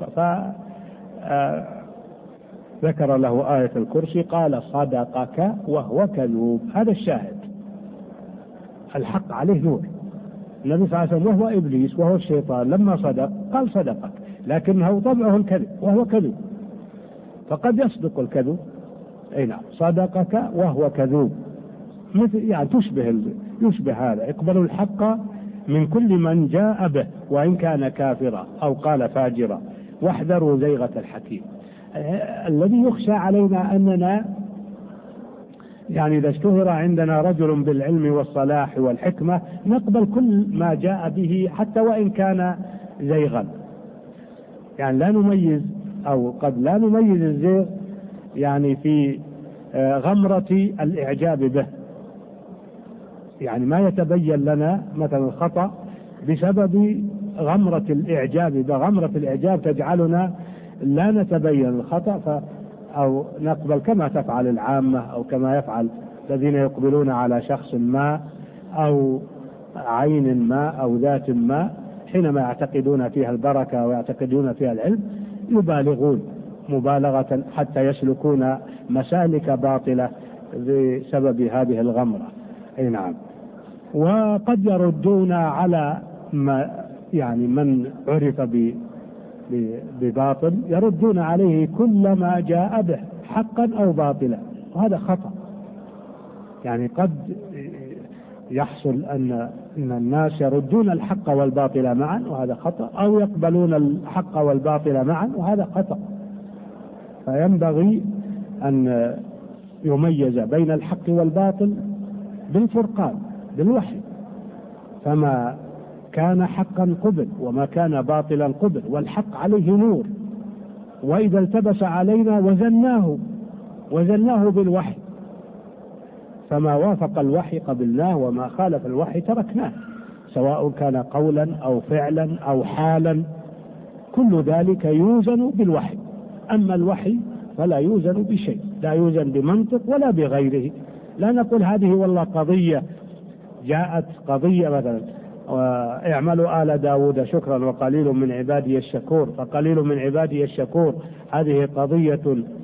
A: فذكر له آية الكرسي. قال: صدقك وهو كذوب. هذا الشاهد، الحق عليه نور. النبي صلى الله عليه وسلم وهو إبليس وهو الشيطان لما صدق قال: صدقك، لكنه طبعه الكذب وهو كذب، فقد يصدق الكذب. أي نعم، صدقك وهو كذوب، مثل يعني يشبه هذا: اقبلوا الحق من كل من جاء به وإن كان كافرا أو قال فاجرا، واحذروا زيغة الحكيم. الذي يخشى علينا أننا يعني إذا اشتهر عندنا رجل بالعلم والصلاح والحكمة نقبل كل ما جاء به حتى وإن كان زيغا، يعني لا نميز، أو قد لا نميز الزيغ يعني في غمرة الإعجاب به، يعني ما يتبين لنا مثلا الخطأ بسبب غمرة الإعجاب به. غمرة الإعجاب تجعلنا لا نتبين الخطأ أو نقبل كما تفعل العامة، أو كما يفعل الذين يقبلون على شخص ما أو عين ما أو ذات ما حينما يعتقدون فيها البركة ويعتقدون فيها العلم، يبالغون مبالغة حتى يسلكون مسالك باطلة بسبب هذه الغمرة. أي نعم. وقد يردون على من عرف بباطل، يردون عليه كل ما جاء به حقا أو باطلا، وهذا خطأ. يعني قد يحصل أن الناس يردون الحق والباطل معا، وهذا خطأ، أو يقبلون الحق والباطل معا، وهذا خطأ. فينبغي أن يميز بين الحق والباطل بالفرقان، بالوحي. فما كان حقا قبل، وما كان باطلا قبل، والحق عليه نور، وإذا التبس علينا وزناه بالوحي، فما وافق الوحي قبلناه، وما خالف الوحي تركناه، سواء كان قولا أو فعلا أو حالا، كل ذلك يوزن بالوحي. أما الوحي فلا يوزن بشيء، لا يوزن بمنطق ولا بغيره. لا نقول هذه والله قضية جاءت قضية مثلا اعملوا آل داود شكرا وقليل من عبادي الشكور، فقليل من عبادي الشكور هذه قضية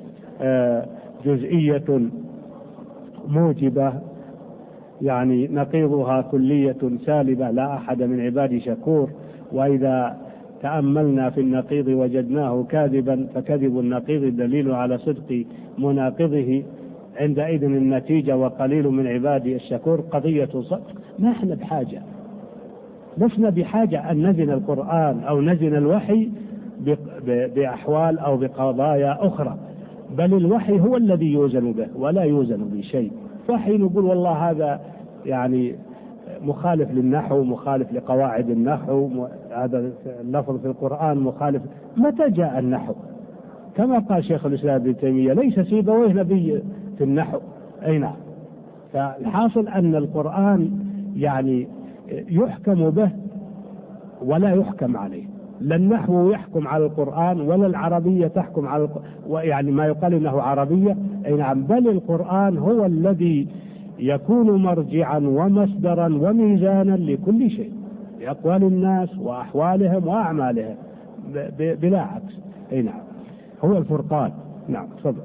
A: جزئية موجبة، يعني نقيضها كلية سالبة، لا أحد من عبادي شكور. وإذا تأملنا في النقيض وجدناه كاذبا، فكذب النقيض دليل على صدق مناقضه. عندئذ النتيجة وقليل من عبادي الشكور قضية صدق. ما احنا بحاجة، لسنا بحاجة أن نزن القرآن أو نزن الوحي بأحوال أو بقضايا أخرى، بل الوحي هو الذي يوزن به ولا يوزن بشيء. فحين نقول والله هذا يعني مخالف للنحو، مخالف لقواعد النحو، هذا اللفظ في القرآن مخالف، متى جاء النحو؟ كما قال شيخ الإسلام ابن تيمية ليس سيبويه نبي في النحو. أي نعم. فالحاصل أن القرآن يعني يحكم به ولا يحكم عليه، لا النحو يحكم على القرآن ولا العربية تحكم على يعني ما يقال إنه عربية. أي نعم. بل القرآن هو الذي يكون مرجعا ومصدرا وميزانا لكل شيء، لأقوال الناس وأحوالهم وأعمالهم بلا عكس. أي نعم. هو الفرقان. نعم. تفضل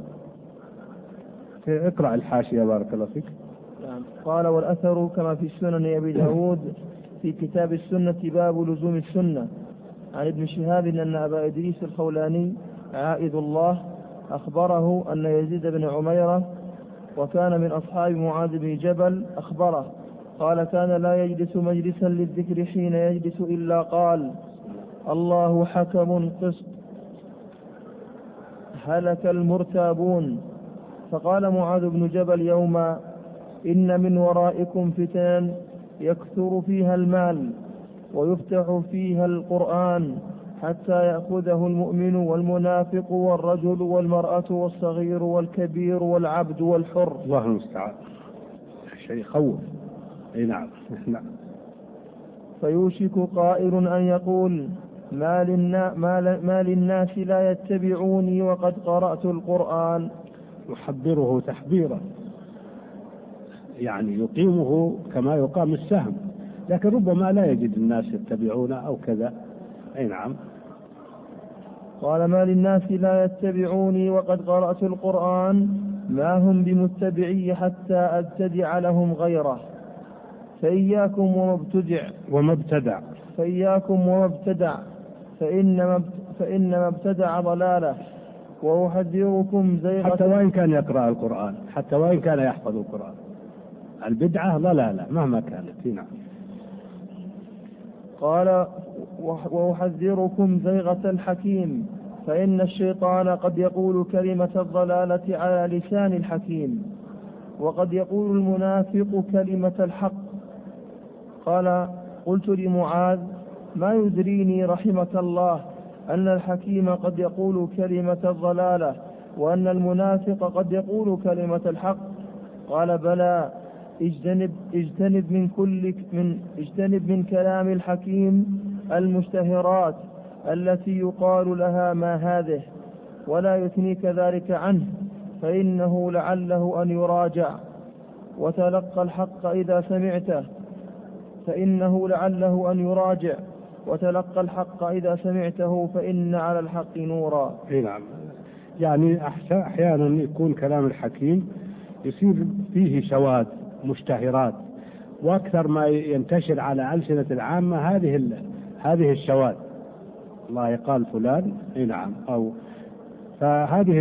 A: اقرأ الحاشية بارك الله فيك.
B: نعم. قال والأثر كما في سنن أبي داود في كتاب السنة باب لزوم السنة عن ابن شهاب أن أبا إدريس الخولاني عائذ الله أخبره أن يزيد بن عميرة وكان من أصحاب معاذ بن جبل أخبره قال كان لا يجلس مجلسا للذكر حين يجلس إلا قال الله حكم قسط هلك المرتابون. فقال معاذ بن جبل يوما إن من ورائكم فتن يكثر فيها المال ويفتح فيها القرآن حتى يأخذه المؤمن والمنافق والرجل والمرأة والصغير والكبير والعبد والحر.
A: الله المستعان. شيء خوف. اي نعم.
B: فيوشك قائل أن يقول ما للناس لا يتبعوني وقد قرأت القرآن.
A: يحبره تحبيرا، يعني يقيمه كما يقام السهم، لكن ربما لا يجد الناس يتبعونه أو كذا. أي نعم.
B: قال ما للناس لا يتبعوني وقد قرأت القرآن ما هم بمتبعي حتى أبتدع لهم غيره. فإياكم ومبتدع فإنما ابتدع ضلاله وأحذركم زيغة.
A: حتى وإن كان يقرأ القرآن، حتى وإن كان يحفظ القرآن، البدعة ضلالة مهما كانت. نعم.
B: قال وأحذركم زيغة الحكيم فإن الشيطان قد يقول كلمة الضلالة على لسان الحكيم وقد يقول المنافق كلمة الحق. قال قلت لمعاذ ما يدريني رحمك الله أن الحكيم قد يقول كلمة الضلالة وأن المنافق قد يقول كلمة الحق. قال بلى اجتنب من كلام الحكيم المشتهرات التي يقال لها ما هذه ولا يثنيك ذلك عنه فإنه لعله أن يراجع وتلقى الحق إذا سمعته فإن على الحق نورا.
A: نعم. يعني أحيانا يكون كلام الحكيم يصير فيه شواذ مشتهرات، وأكثر ما ينتشر على ألسنة العامة هذه الشواذ. الله يقال فلان نعم، أو فهذه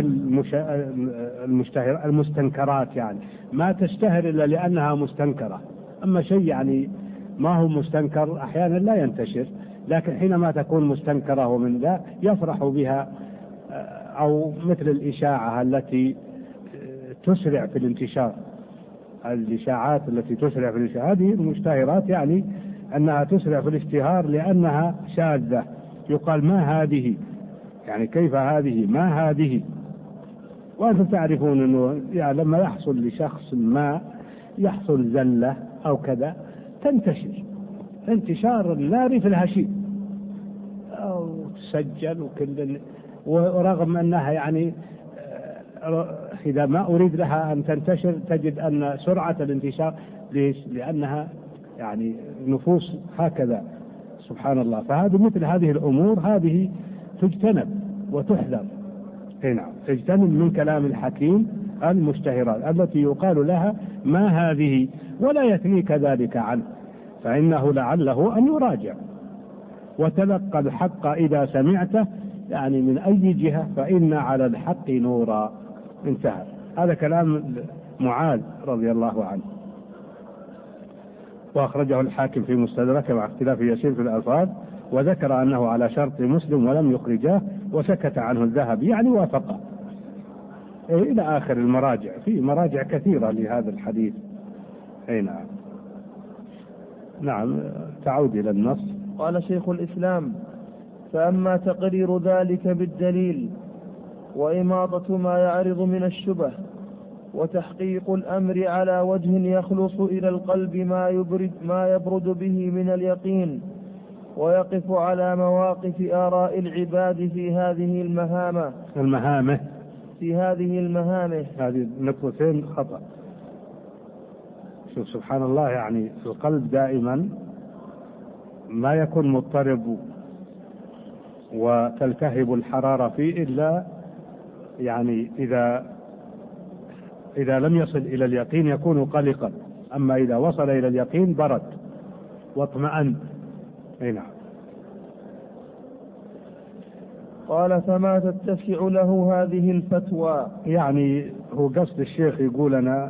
A: المستنكرات يعني ما تشتهر إلا لأنها مستنكرة. أما شيء يعني ما هو مستنكر أحيانا لا ينتشر، لكن حينما تكون مستنكرة ومن ذا يفرح بها، أو مثل الإشاعة التي تسرع في الانتشار، الإشاعات التي تسرع في الانتشار هذه المشتهرات، يعني أنها تسرع في الاشتهار لأنها شاذة. يقال ما هذه، يعني كيف هذه، ما هذه. وأنتم تعرفون أنه يعني لما يحصل لشخص ما يحصل زلة أو كذا تنتشر انتشار النار في الهشيم، أو تسجل وكل، ورغم أنها يعني إذا ما أريد لها أن تنتشر تجد أن سرعة الانتشار، ليش؟ لأنها يعني نفوس هكذا سبحان الله. فهذه مثل هذه الأمور هذه تجتنب وتحذر. نعم، تجتنب من كلام الحكيم المشتهرات التي يقال لها ما هذه، ولا يثنيك ذلك عنه، فإنه لعله أن يراجع. وتلقى الحق إذا سمعته، يعني من أي جهة، فإن على الحق نورا. انتهى. هذا كلام معاذ رضي الله عنه، وأخرجه الحاكم في مستدرك مع اختلاف يسير في الألفاظ، وذكر أنه على شرط مسلم ولم يخرجاه، وسكت عنه الذهبي يعني وافقه، إلى آخر المراجع. في مراجع كثيرة لهذا الحديث. نعم. نعم، تعود إلى النص.
B: قال شيخ الإسلام: فأما تقرير ذلك بالدليل، وإماطة ما يعرض من الشبه، وتحقيق الأمر على وجه يخلص إلى القلب ما يبرد به من اليقين، ويقف على مواقف آراء العباد في هذه المهامة.
A: هذه نقطتين خطأ. شوف سبحان الله، يعني القلب دائما ما يكون مضطرب وتلتهب الحرارة فيه إلا يعني إذا لم يصل إلى اليقين يكون قلقا، أما إذا وصل إلى اليقين برد واطمأن. نعم.
B: قال: فما تتسع له هذه الفتوى؟
A: يعني هو قصد الشيخ يقول أنا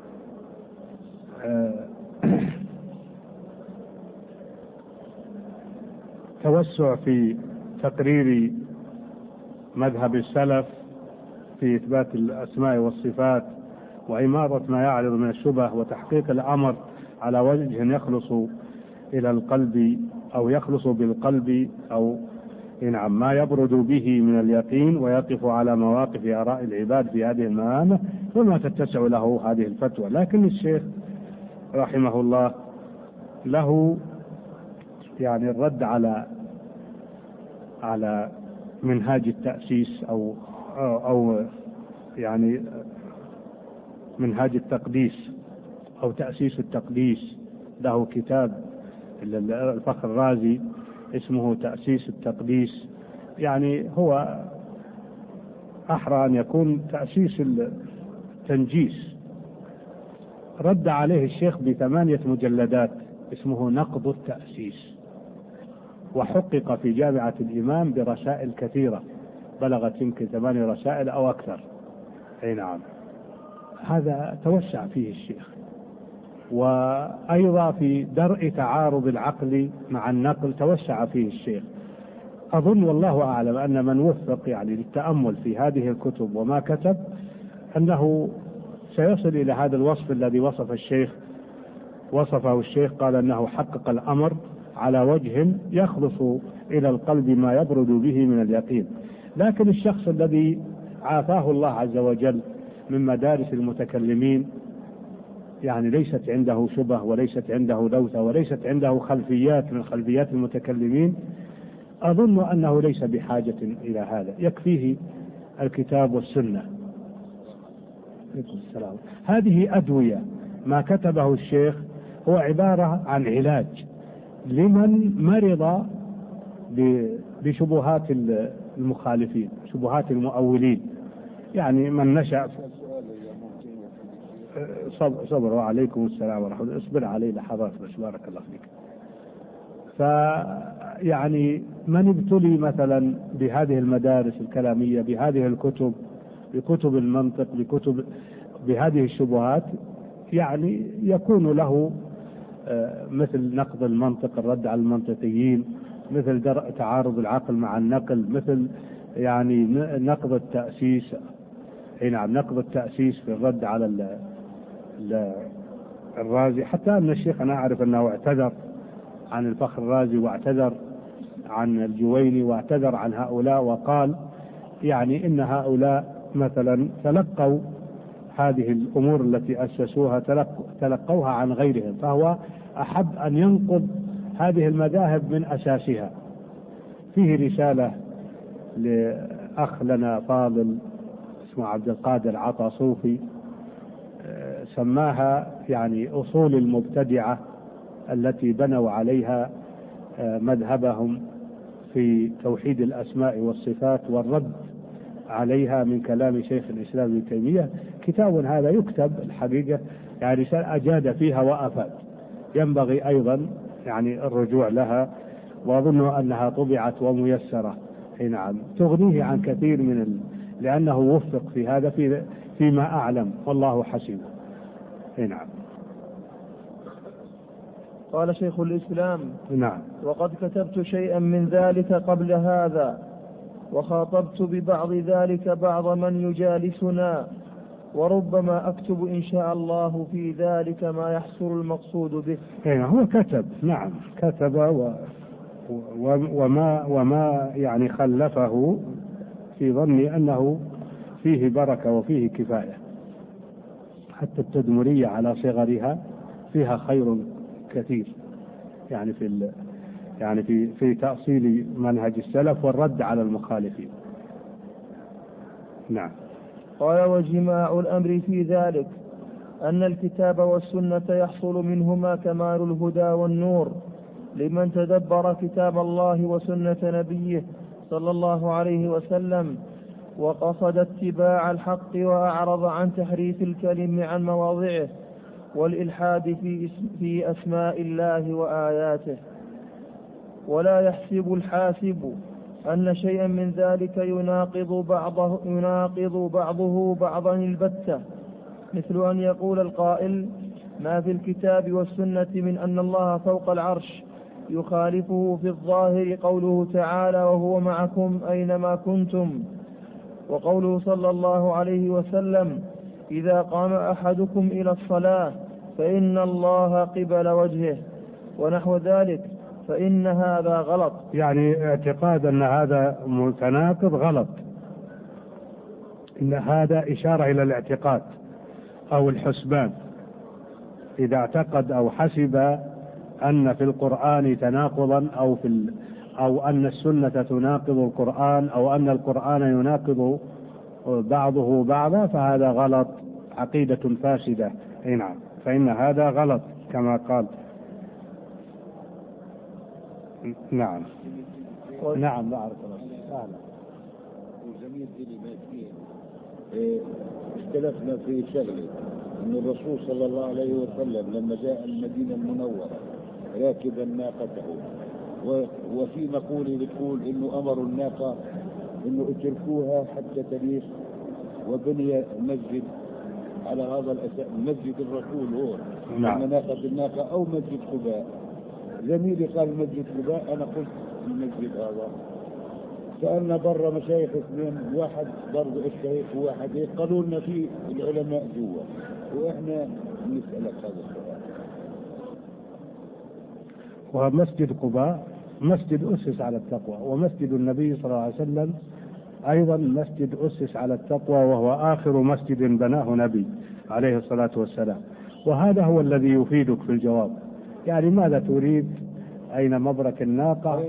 A: توسع في تقرير مذهب السلف في إثبات الأسماء والصفات، وإماطة ما يعرض من الشبه، وتحقيق الأمر على وجه يخلص إلى القلب أو يخلص بالقلب، أو نعم ما يبرد به من اليقين، ويقف على مواقف آراء العباد في هذه المهامة، وما تتسع له هذه الفتوى. لكن الشيخ رحمه الله له يعني الرد على منهاج التأسيس أو يعني منهاج التقديس أو تأسيس التقديس. له كتاب الفخر الرازي اسمه تأسيس التقديس، يعني هو أحرى أن يكون تأسيس التنجيس. رد عليه الشيخ ب8 مجلدات اسمه نقض التأسيس، وحقق في جامعة الإمام برسائل كثيرة بلغت يمكن 8 رسائل أو أكثر. نعم، هذا توسع فيه الشيخ. وأيضا في درء تعارض العقل مع النقل توسع فيه الشيخ. أظن والله أعلم أن من وفق يعني للتأمل في هذه الكتب وما كتب أنه سيصل إلى هذا الوصف الذي وصفه الشيخ. قال أنه حقق الأمر على وجه يخلص إلى القلب ما يبرد به من اليقين. لكن الشخص الذي عافاه الله عز وجل من مدارس المتكلمين، يعني ليست عنده شبه وليست عنده لوثة وليست عنده خلفيات من خلفيات المتكلمين، أظن أنه ليس بحاجة إلى هذا، يكفيه الكتاب والسنة. هذه أدوية. ما كتبه الشيخ هو عبارة عن علاج لمن مرض بشبهات المخالفين، شبهات المؤولين. يعني من نشأ. صبر وعليكم السلام ورحمة الله. اصبر علي لحظات بس، بارك الله فيك. فيعني من ابتلي مثلا بهذه المدارس الكلامية، بهذه الكتب، بكتب المنطق، بهذه الشبهات، يعني يكون له مثل نقض المنطق، الرد على المنطقيين، مثل تعارض العقل مع النقل، مثل يعني نقض التأسيس. نعم، نقض التأسيس في الرد على الرازي. حتى أن الشيخ أنا أعرف أنه اعتذر عن الفخر الرازي، واعتذر عن الجويني، واعتذر عن هؤلاء، وقال يعني إن هؤلاء مثلا تلقوا هذه الأمور التي أسسوها تلقوها عن غيرهم، فهو أحب أن ينقض هذه المذاهب من أساسها. فيه رسالة لأخ لنا فاضل اسمه عبد القادر عطا صوفي، سماها يعني أصول المبتدعة التي بنوا عليها مذهبهم في توحيد الأسماء والصفات، والرد عليها من كلام شيخ الإسلام ابن تيمية. كتاب هذا يكتب الحقيقة، يعني أجاد فيها وأفاد، ينبغي أيضا يعني الرجوع لها، وأظن أنها طبعت وميسرة. نعم، تغنيه عن كثير لأنه وفق في هذا فيما أعلم، والله حسيبه. نعم.
B: قال شيخ الإسلام:
A: نعم.
B: وقد كتبت شيئا من ذلك قبل هذا، وخاطبت ببعض ذلك بعض من يجالسنا، وربما أكتب إن شاء الله في ذلك ما يحصل المقصود به.
A: هو كتب، نعم كتب، وما يعني خلفه في ظني أنه فيه بركة وفيه كفاية. حتى التدمرية على صغرها فيها خير كثير، يعني في تأصيل منهج السلف والرد على المخالفين. نعم.
B: قال: وجماع الأمر في ذلك أن الكتاب والسنة يحصل منهما كمال الهدى والنور لمن تدبر كتاب الله وسنة نبيه صلى الله عليه وسلم، وقصد اتباع الحق، وأعرض عن تحريف الكلم عن مواضعه والإلحاد في أسماء الله وآياته. ولا يحسب الحاسب أن شيئا من ذلك يناقض بعضه بعضا البتة، مثل أن يقول القائل: ما في الكتاب والسنة من أن الله فوق العرش يخالفه في الظاهر قوله تعالى: وهو معكم أينما كنتم، وقوله صلى الله عليه وسلم: إذا قام أحدكم إلى الصلاة فإن الله قبل وجهه، ونحو ذلك، فإن هذا غلط.
A: يعني اعتقاد أن هذا متناقض غلط، إن هذا إشارة إلى الاعتقاد أو الحسبان. إذا اعتقد أو حسب أن في القرآن تناقضا أو أن السنة تناقض القرآن، أو أن القرآن يناقض بعضه بعضا، فهذا غلط، عقيدة فاسدة. نعم، فإن هذا غلط كما قال. نعم. نعم، بارك الله.
C: وزميل اختلفنا في شغله، أن الرسول صلى الله عليه وسلم لما جاء المدينة المنورة راكبا ناقته، وفي مقولة بتقول إنه أمر الناقة إنه اتركوها حتى تليق، وبني المسجد على هذا الأساس، مسجد الرسول هو مناقة الناقة أو مسجد قباء. زميلي قال مسجد قباء، أنا قلت المسجد هذا. سألنا برا مشايخ اثنين، واحد برضه الشيخ وواحد هيك، قالوا لنا في العلماء جوا، وإحنا نسألك هذا السؤال.
A: ومسجد قباء مسجد أسس على التقوى، ومسجد النبي صلى الله عليه وسلم أيضا مسجد أسس على التقوى، وهو آخر مسجد بناه نبي عليه الصلاة والسلام. وهذا هو الذي يفيدك في الجواب. يعني ماذا تريد؟ أين مبرك الناقة؟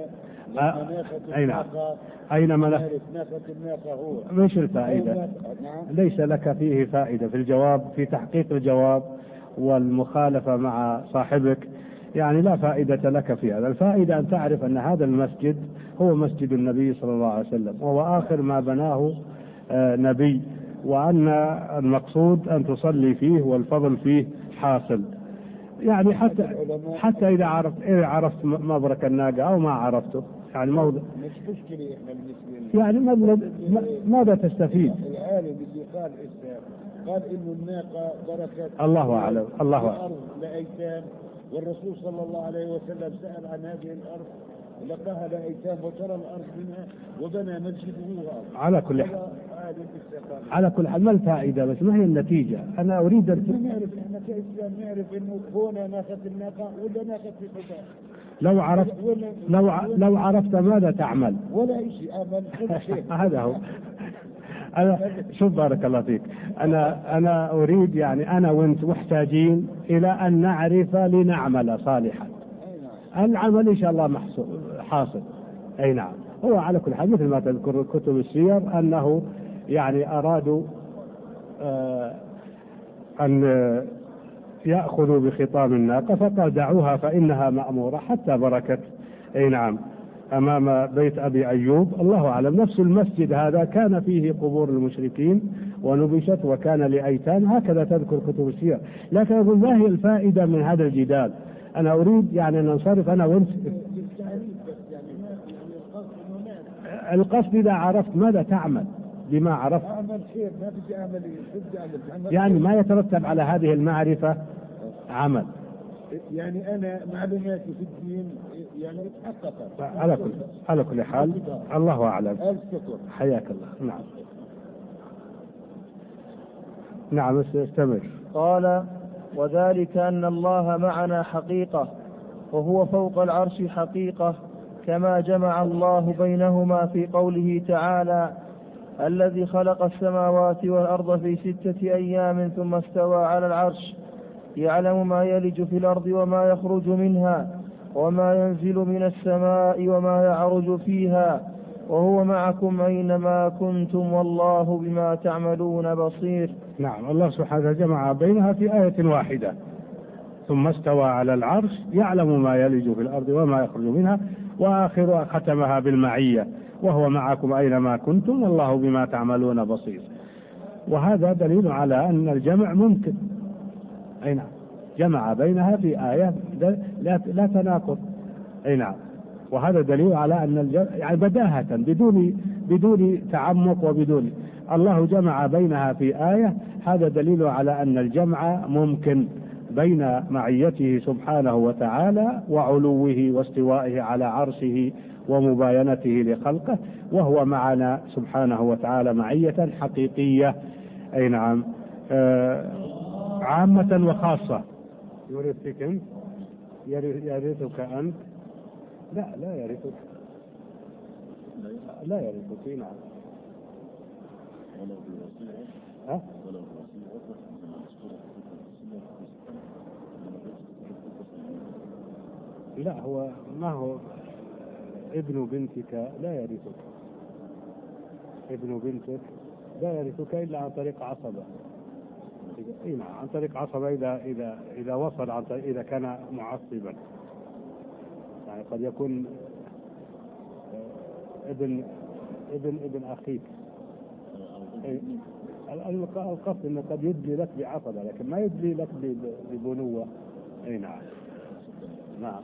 A: أين ناقة الناقة هو؟ مش الفائدة؟ ليس لك فيه فائدة في الجواب، في تحقيق الجواب والمخالفة مع صاحبك، يعني لا فائدة لك في هذا. الفائدة أن تعرف أن هذا المسجد هو مسجد النبي صلى الله عليه وسلم، وهو آخر ما بناه نبي، وأن المقصود أن تصلي فيه والفضل فيه حاصل. يعني حتى إذا عرفت مبرك الناقة أو ما عرفته، يعني موضع
C: مش مشكلة إحنا بالنسبة
A: يعني ماذا تستفيد؟
C: العالم اللي قال إنه الناقة بركة
A: الله أعلم. الله أعلم.
C: الأرض لأيتام، والرسول صلى الله عليه وسلم سأل عن هذه الأرض لقاها لأيتام وترى الأرض منها وبنى مسجده.
A: على كل حال ما الفائدة، بس ما هي النتيجة؟ أنا أريد
C: أن نعرف، إحنا كإسلام نعرف إنه هنا ناقة الناقة ولا ناقة الحباب.
A: لو عرفت ماذا تعمل؟
C: ولا شيء أعمل كل شيء.
A: هذا هو. شوف بارك الله فيك، أنا أريد يعني أنا وأنت محتاجين إلى أن نعرف لنعمل صالحا. العمل إن شاء الله حاصل. أي نعم. هو على كل حال مثل ما تذكر كتب السير أنه يعني أرادوا أن يأخذوا بخطام الناقة فقال دعوها فإنها مأمورة حتى بركت. أي نعم. أمام بيت أبي أيوب الله أعلم نفس المسجد هذا كان فيه قبور المشركين ونبشت وكان لأيتام، هكذا تذكر كتب السير. لكن أقول ما هي الفائدة من هذا الجدال؟ أنا أريد يعني أن ننصرف أنا وأنت. القصد إذا عرفت ماذا تعمل بما عرفت.
C: أعمل خير، ما بدي أعمل
A: يعني ما يترتب على هذه المعرفة عمل.
C: يعني أنا معلوماتي في الدين يعني اتحققت.
A: على كل حال الله أعلم. حياك الله. نعم. نعم استمر.
B: قال: وذلك أن الله معنا حقيقة، وهو فوق العرش حقيقة، كما جمع الله بينهما في قوله تعالى: الذي خلق السماوات والأرض في 6 أيام ثم استوى على العرش يعلم ما يلج في الأرض وما يخرج منها وما ينزل من السماء وما يعرج فيها وهو معكم أينما كنتم والله بما تعملون بصير.
A: نعم. الله سبحانه جمع بينها في آية واحدة، ثم استوى على العرش يعلم ما يلج في الأرض وما يخرج منها، وآخر ختمها بالمعية وهو معكم أينما كنتم والله بما تعملون بصير. وهذا دليل على أن الجمع ممكن. أي نعم. جمع بينها في آية لا تناقض. أي نعم. وهذا دليل على أن الجمع يعني بداهة بدون تعمق وبدون الله جمع بينها في آية. هذا دليل على أن الجمع ممكن بين معيته سبحانه وتعالى وعلوه واستوائه على عرشه ومباينته لخلقه، وهو معنا سبحانه وتعالى معية حقيقية. أي نعم. عامة وخاصة. يورثك أنت، يرثك أنت. لا يرثك، لا يرثك. نعم. لا هو ما هو ابن بنتك لا يرثك. ابن بنتك لا يرثك إلا عن طريق عصبة. عن طريق عصبة إذا وصل عن طريق إذا كان معصبا. يعني قد يكون ابن أخيك. القصد أنه قد يدلي لك بعصبة لكن ما يدلي لك ببنوة. أي نعم. نعم.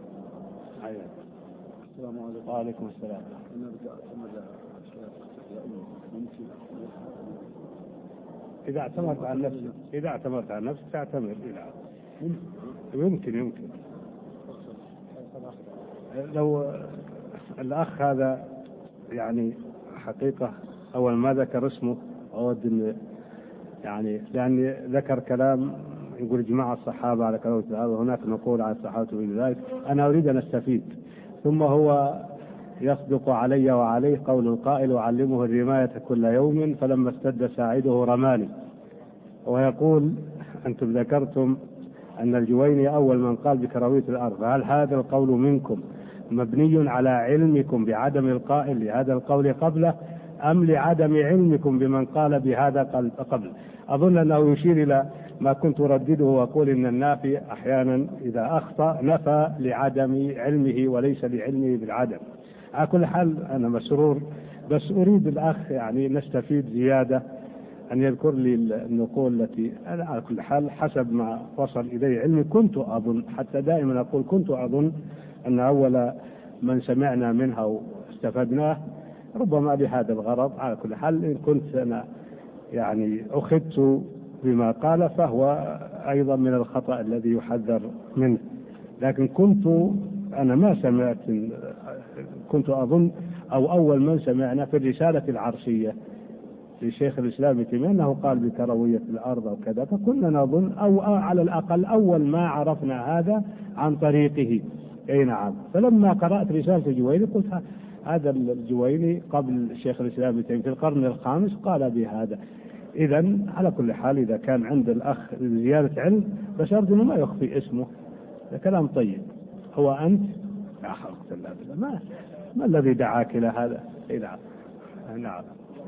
A: السلام عليكم. وعليكم السلام. إذا اعتمرت عن نفسك تعتمر. يمكن لو الأخ هذا يعني حقيقة أول ما ذكر اسمه أود يعني لأني ذكر كلام يقول إجماع الصحابة على كلام هذا، هناك نقول على الصحابة بذلك. أنا أريد أن أستفيد. ثم هو يصدق علي وعليه قول القائل: وعلمه الرماية كل يوم فلما اشتد ساعده رماني. ويقول: أنتم ذكرتم أن الجويني أول من قال بكروية الأرض، هل هذا القول منكم مبني على علمكم بعدم القائل لهذا القول قبله أم لعدم علمكم بمن قال بهذا قبل؟ أظن أنه يشير إلى ما كنت أردده وأقول إن النافي أحيانا إذا أخطأ نفى لعدم علمه وليس لعلمه بالعدم. على كل حال أنا مسرور بس أريد الأخ يعني نستفيد زيادة أن يذكر لي النقول التي أنا على كل حال حسب ما وصل إلي علمي كنت أظن، حتى دائما أقول كنت أظن أن أول من سمعنا منها واستفدناه ربما لهذا الغرض. على كل حال إن كنت أنا يعني أخذت بما قال فهو أيضا من الخطأ الذي يحذر منه، لكن أنا ما سمعت، كنت أظن أو أول من سمعنا في الرسالة العرشية لشيخ الإسلام ابن تيمية أنه قال بكروية الأرض أو كذا، فكنا نظن أو على الأقل أول ما عرفنا هذا عن طريقه. أي نعم. فلما قرأت رسالة الجويني قلت هذا الجويني قبل شيخ الإسلام ابن تيمية في القرن الخامس قال بهذا. إذا على كل حال إذا كان عند الأخ زيادة علم بشرط أنه ما يخفي اسمه، ده كلام طيب. هو أنت يا حق الله بالله ما الذي دعاك إلى هذا؟ إيه نعم. نعم.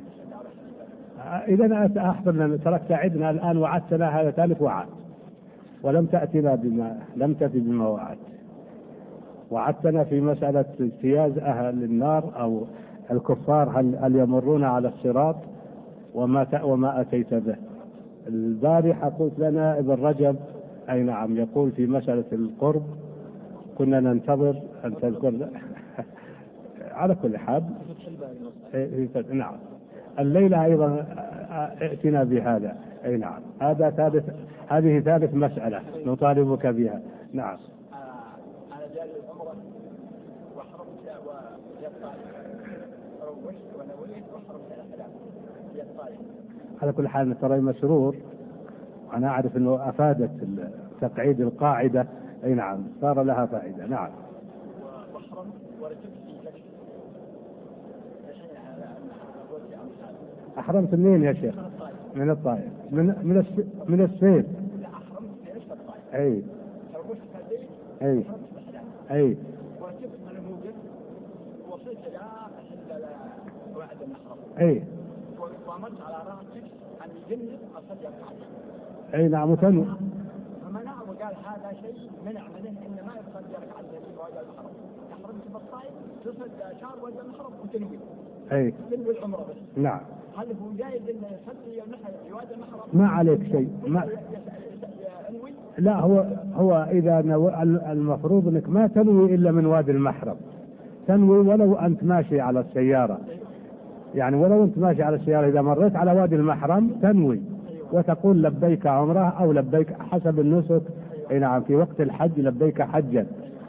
A: إذا أحضر لنا تركت عدنا الآن وعدتنا هذا ثالث وعد ولم تأتنا لم تأتي بما وعدت. وعدتنا في مسألة اجتياز أهل النار أو الكفار هل يمرون على الصراط وما أتيت به. البارحة قلت لنا ابن رجب أي نعم يقول في مسألة القرب كنا ننتظر أن تذكر. على كل حال نعم الليلة أيضا ائتنا بهذا. أي نعم هذه ثالث مسألة نطالبك بها. نعم.
D: أنا جاي العمرة وحرمت ونويت وحرمت الأحلام في الطائف.
A: على كل حال ترى مسرور وأنا أعرف أنه أفادت تقعيد القاعدة. أي نعم صار لها فائدة. نعم.
D: وحرمت وركبت في كشف.
A: أحرمت منين يا شيخ؟ من الطائف. من السيف.
D: لا أحرمت في نشف الطائف.
A: أي.
D: أي.
A: أي.
D: وركبت من الموجب ووصلت إلى وعد المحرم.
A: أي.
D: وأمرت على راكب أن يجنب أصلي ركعتين.
A: أي نعم وتنوي.
D: فمنع وقال هذا شيء منع منه إن ما يصلي ركعتين في وعد المحرم. أحرمت في الطائف تصل شهر وعد المحرم وتنوي.
A: أي.
D: تنوي العمرة بس.
A: نعم.
D: هل هو جائز انه يصلي في وادي المحرم؟
A: ما عليك شيء. لا هو اذا المفروض انك ما تنوي الا من وادي المحرم. تنوي ولو انت ماشي على السياره، يعني ولو انت ماشي على السياره اذا مريت على وادي المحرم تنوي وتقول لبيك عمره او لبيك حسب النسك. اي نعم في وقت الحج لبيك حجا.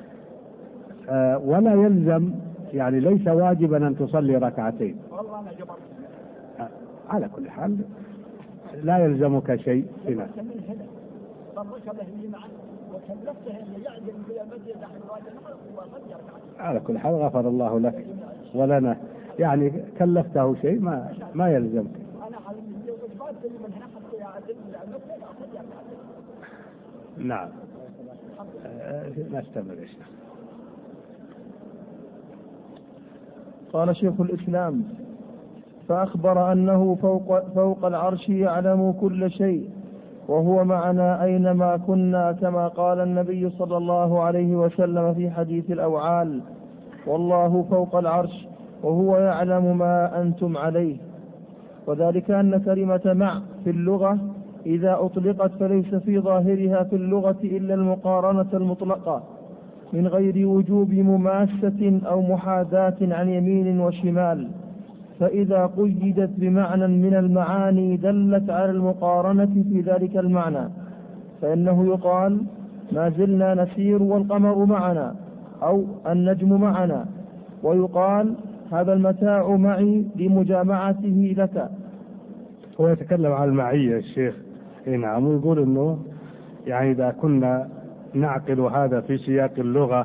A: ولا يلزم يعني ليس واجبا ان تصلي ركعتين.
D: والله انا جبرت.
A: على كل حال لا يلزمك شيء هنا. على كل حال غفر الله لك ولنا، يعني كلفته شيء ما يلزمك. نعم. نستمر يا شيخ.
B: قال شيخ الإسلام: فأخبر أنه فوق العرش يعلم كل شيء وهو معنا أينما كنا، كما قال النبي صلى الله عليه وسلم في حديث الأوعال: والله فوق العرش وهو يعلم ما أنتم عليه. وذلك أن كلمة مع في اللغة إذا أطلقت فليس في ظاهرها في اللغة إلا المقارنة المطلقة من غير وجوب مماسة أو محاذاة عن يمين وشمال، فإذا قيدت بمعنى من المعاني دلت على المقارنة في ذلك المعنى، فإنه يقال: ما زلنا نسير والقمر معنا، أو النجم معنا، ويقال: هذا المتاع معي لمجامعته لك.
A: هو يتكلم عن المعية الشيخ. نعم. ويقول أنه يعني إذا كنا نعقل هذا في سياق اللغة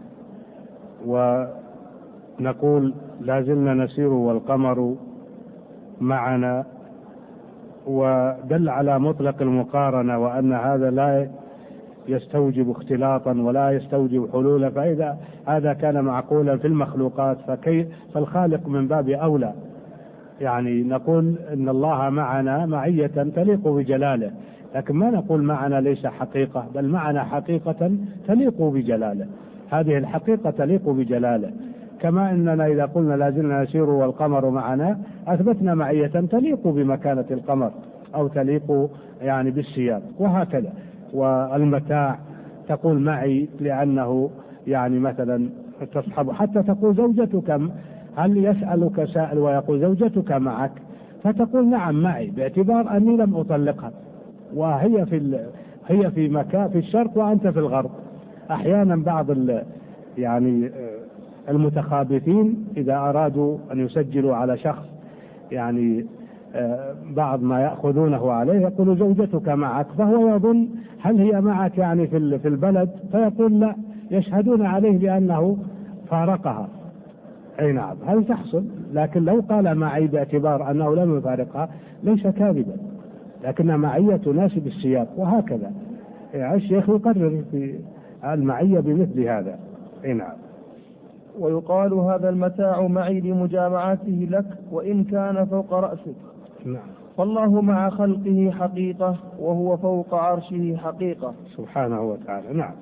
A: ونقول لازلنا نسير والقمر معنا، ودل على مطلق المقارنة وأن هذا لا يستوجب اختلاطا ولا يستوجب حلولا، فإذا هذا كان معقولا في المخلوقات فالخالق من باب أولى. يعني نقول إن الله معنا معية تليق بجلاله، لكن ما نقول معنا ليس حقيقة، بل معنا حقيقة تليق بجلاله. هذه الحقيقة تليق بجلاله، كما أننا إذا قلنا لازلنا نسير والقمر معنا أثبتنا معية تليق بمكانة القمر أو تليق يعني بالسياق، وهكذا. والمتاع تقول معي لأنه يعني مثلا تصحب، حتى تقول زوجتك، هل يسألك سائل ويقول زوجتك معك فتقول نعم معي، باعتبار أني لم أطلقها وهي هي في مكان في الشرق وأنت في الغرب. أحيانا بعض يعني المتخابثين إذا أرادوا أن يسجلوا على شخص يعني بعض ما يأخذونه عليه يقول زوجتك معك، فهو يظن هل هي معك يعني في البلد، فيقول لا، يشهدون عليه بأنه فارقها. أي نعم، هل تحصل، لكن لو قال معي باعتبار أنه لم يفارقها ليس كاذبا، لكنها معية تناسب السياق، وهكذا. الشيخ يقرر في المعية بمثل هذا. أي نعم.
B: ويقال هذا المتاع معي لمجامعته لك وإن كان فوق رأسك.
A: نعم.
B: فالله مع خلقه حقيقة وهو فوق عرشه حقيقة
A: سبحانه وتعالى. نعم.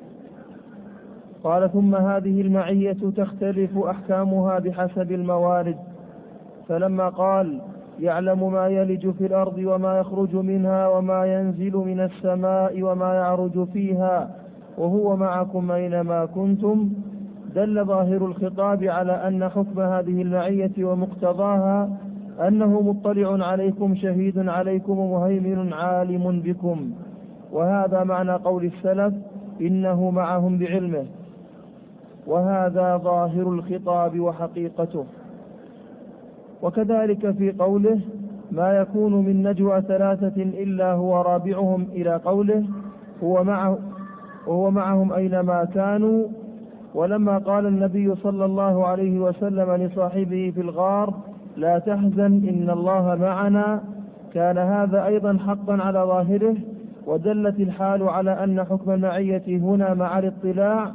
B: قال ثم هذه المعية تختلف أحكامها بحسب الموارد، فلما قال يعلم ما يلج في الأرض وما يخرج منها وما ينزل من السماء وما يعرج فيها وهو معكم أينما كنتم، دل ظاهر الخطاب على أن حكم هذه المعية ومقتضاها أنه مطلع عليكم شهيد عليكم ومهيمن عالم بكم، وهذا معنى قول السلف إنه معهم بعلمه، وهذا ظاهر الخطاب وحقيقته. وكذلك في قوله ما يكون من نجوى ثلاثة إلا هو رابعهم إلى قوله وهو معهم أينما كانوا. ولما قال النبي صلى الله عليه وسلم لصاحبه في الغار لا تحزن إن الله معنا، كان هذا أيضا حقا على ظاهره، ودلت الحال على أن حكم المعية هنا مع الاطلاع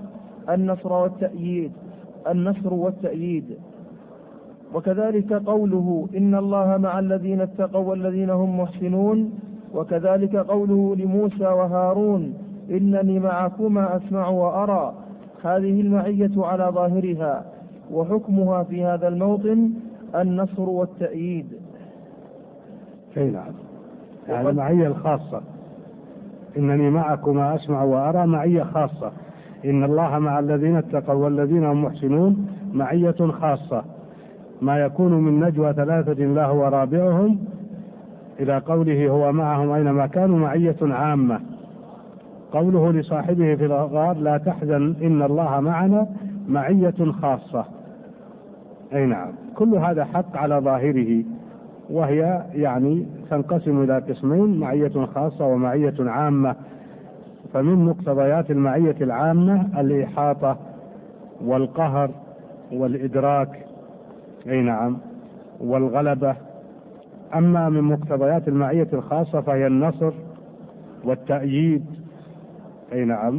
B: النصر والتأييد. وكذلك قوله إن الله مع الذين اتقوا والذين هم محسنون، وكذلك قوله لموسى وهارون إنني معكما أسمع وأرى، هذه المعية على ظاهرها، وحكمها في هذا الموطن النصر والتأييد.
A: أي نعم، يعني المعية الخاصة، إنني معكما أسمع وأرى معية خاصة، إن الله مع الذين اتقوا والذين هم محسنون معية خاصة، ما يكون من نجوى ثلاثة لا هو رابعهم إلى قوله هو معهم أينما كانوا معية عامة. قوله لصاحبه في الغار لا تحزن إن الله معنا معية خاصة. أي نعم، كل هذا حق على ظاهره، وهي يعني تنقسم إلى قسمين، معية خاصة ومعية عامة. فمن مقتضيات المعية العامة الإحاطة والقهر والإدراك، أي نعم، والغلبة. أما من مقتضيات المعية الخاصة فهي النصر والتأييد، أي نعم،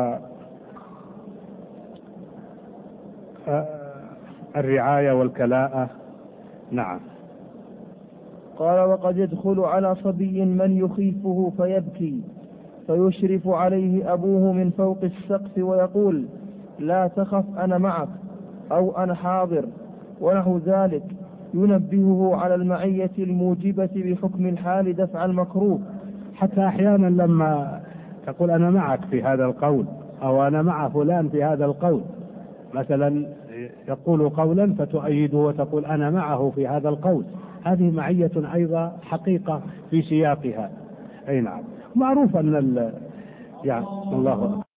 A: والرعاية والكلاءة. نعم.
B: قال وقد يدخل على صبي من يخيفه فيبكي، فيشرف عليه أبوه من فوق السقف ويقول لا تخف أنا معك أو أنا حاضر ونحو ذلك، ينبهه على المعية الموجبة بحكم الحال دفع المكروه.
A: حتى أحيانا لما تقول أنا معك في هذا القول أو أنا مع فلان في هذا القول، مثلا يقول قولا فتؤيده وتقول أنا معه في هذا القول، هذه معية أيضا حقيقة في سياقها. أي نعم، معروف أن يعني الله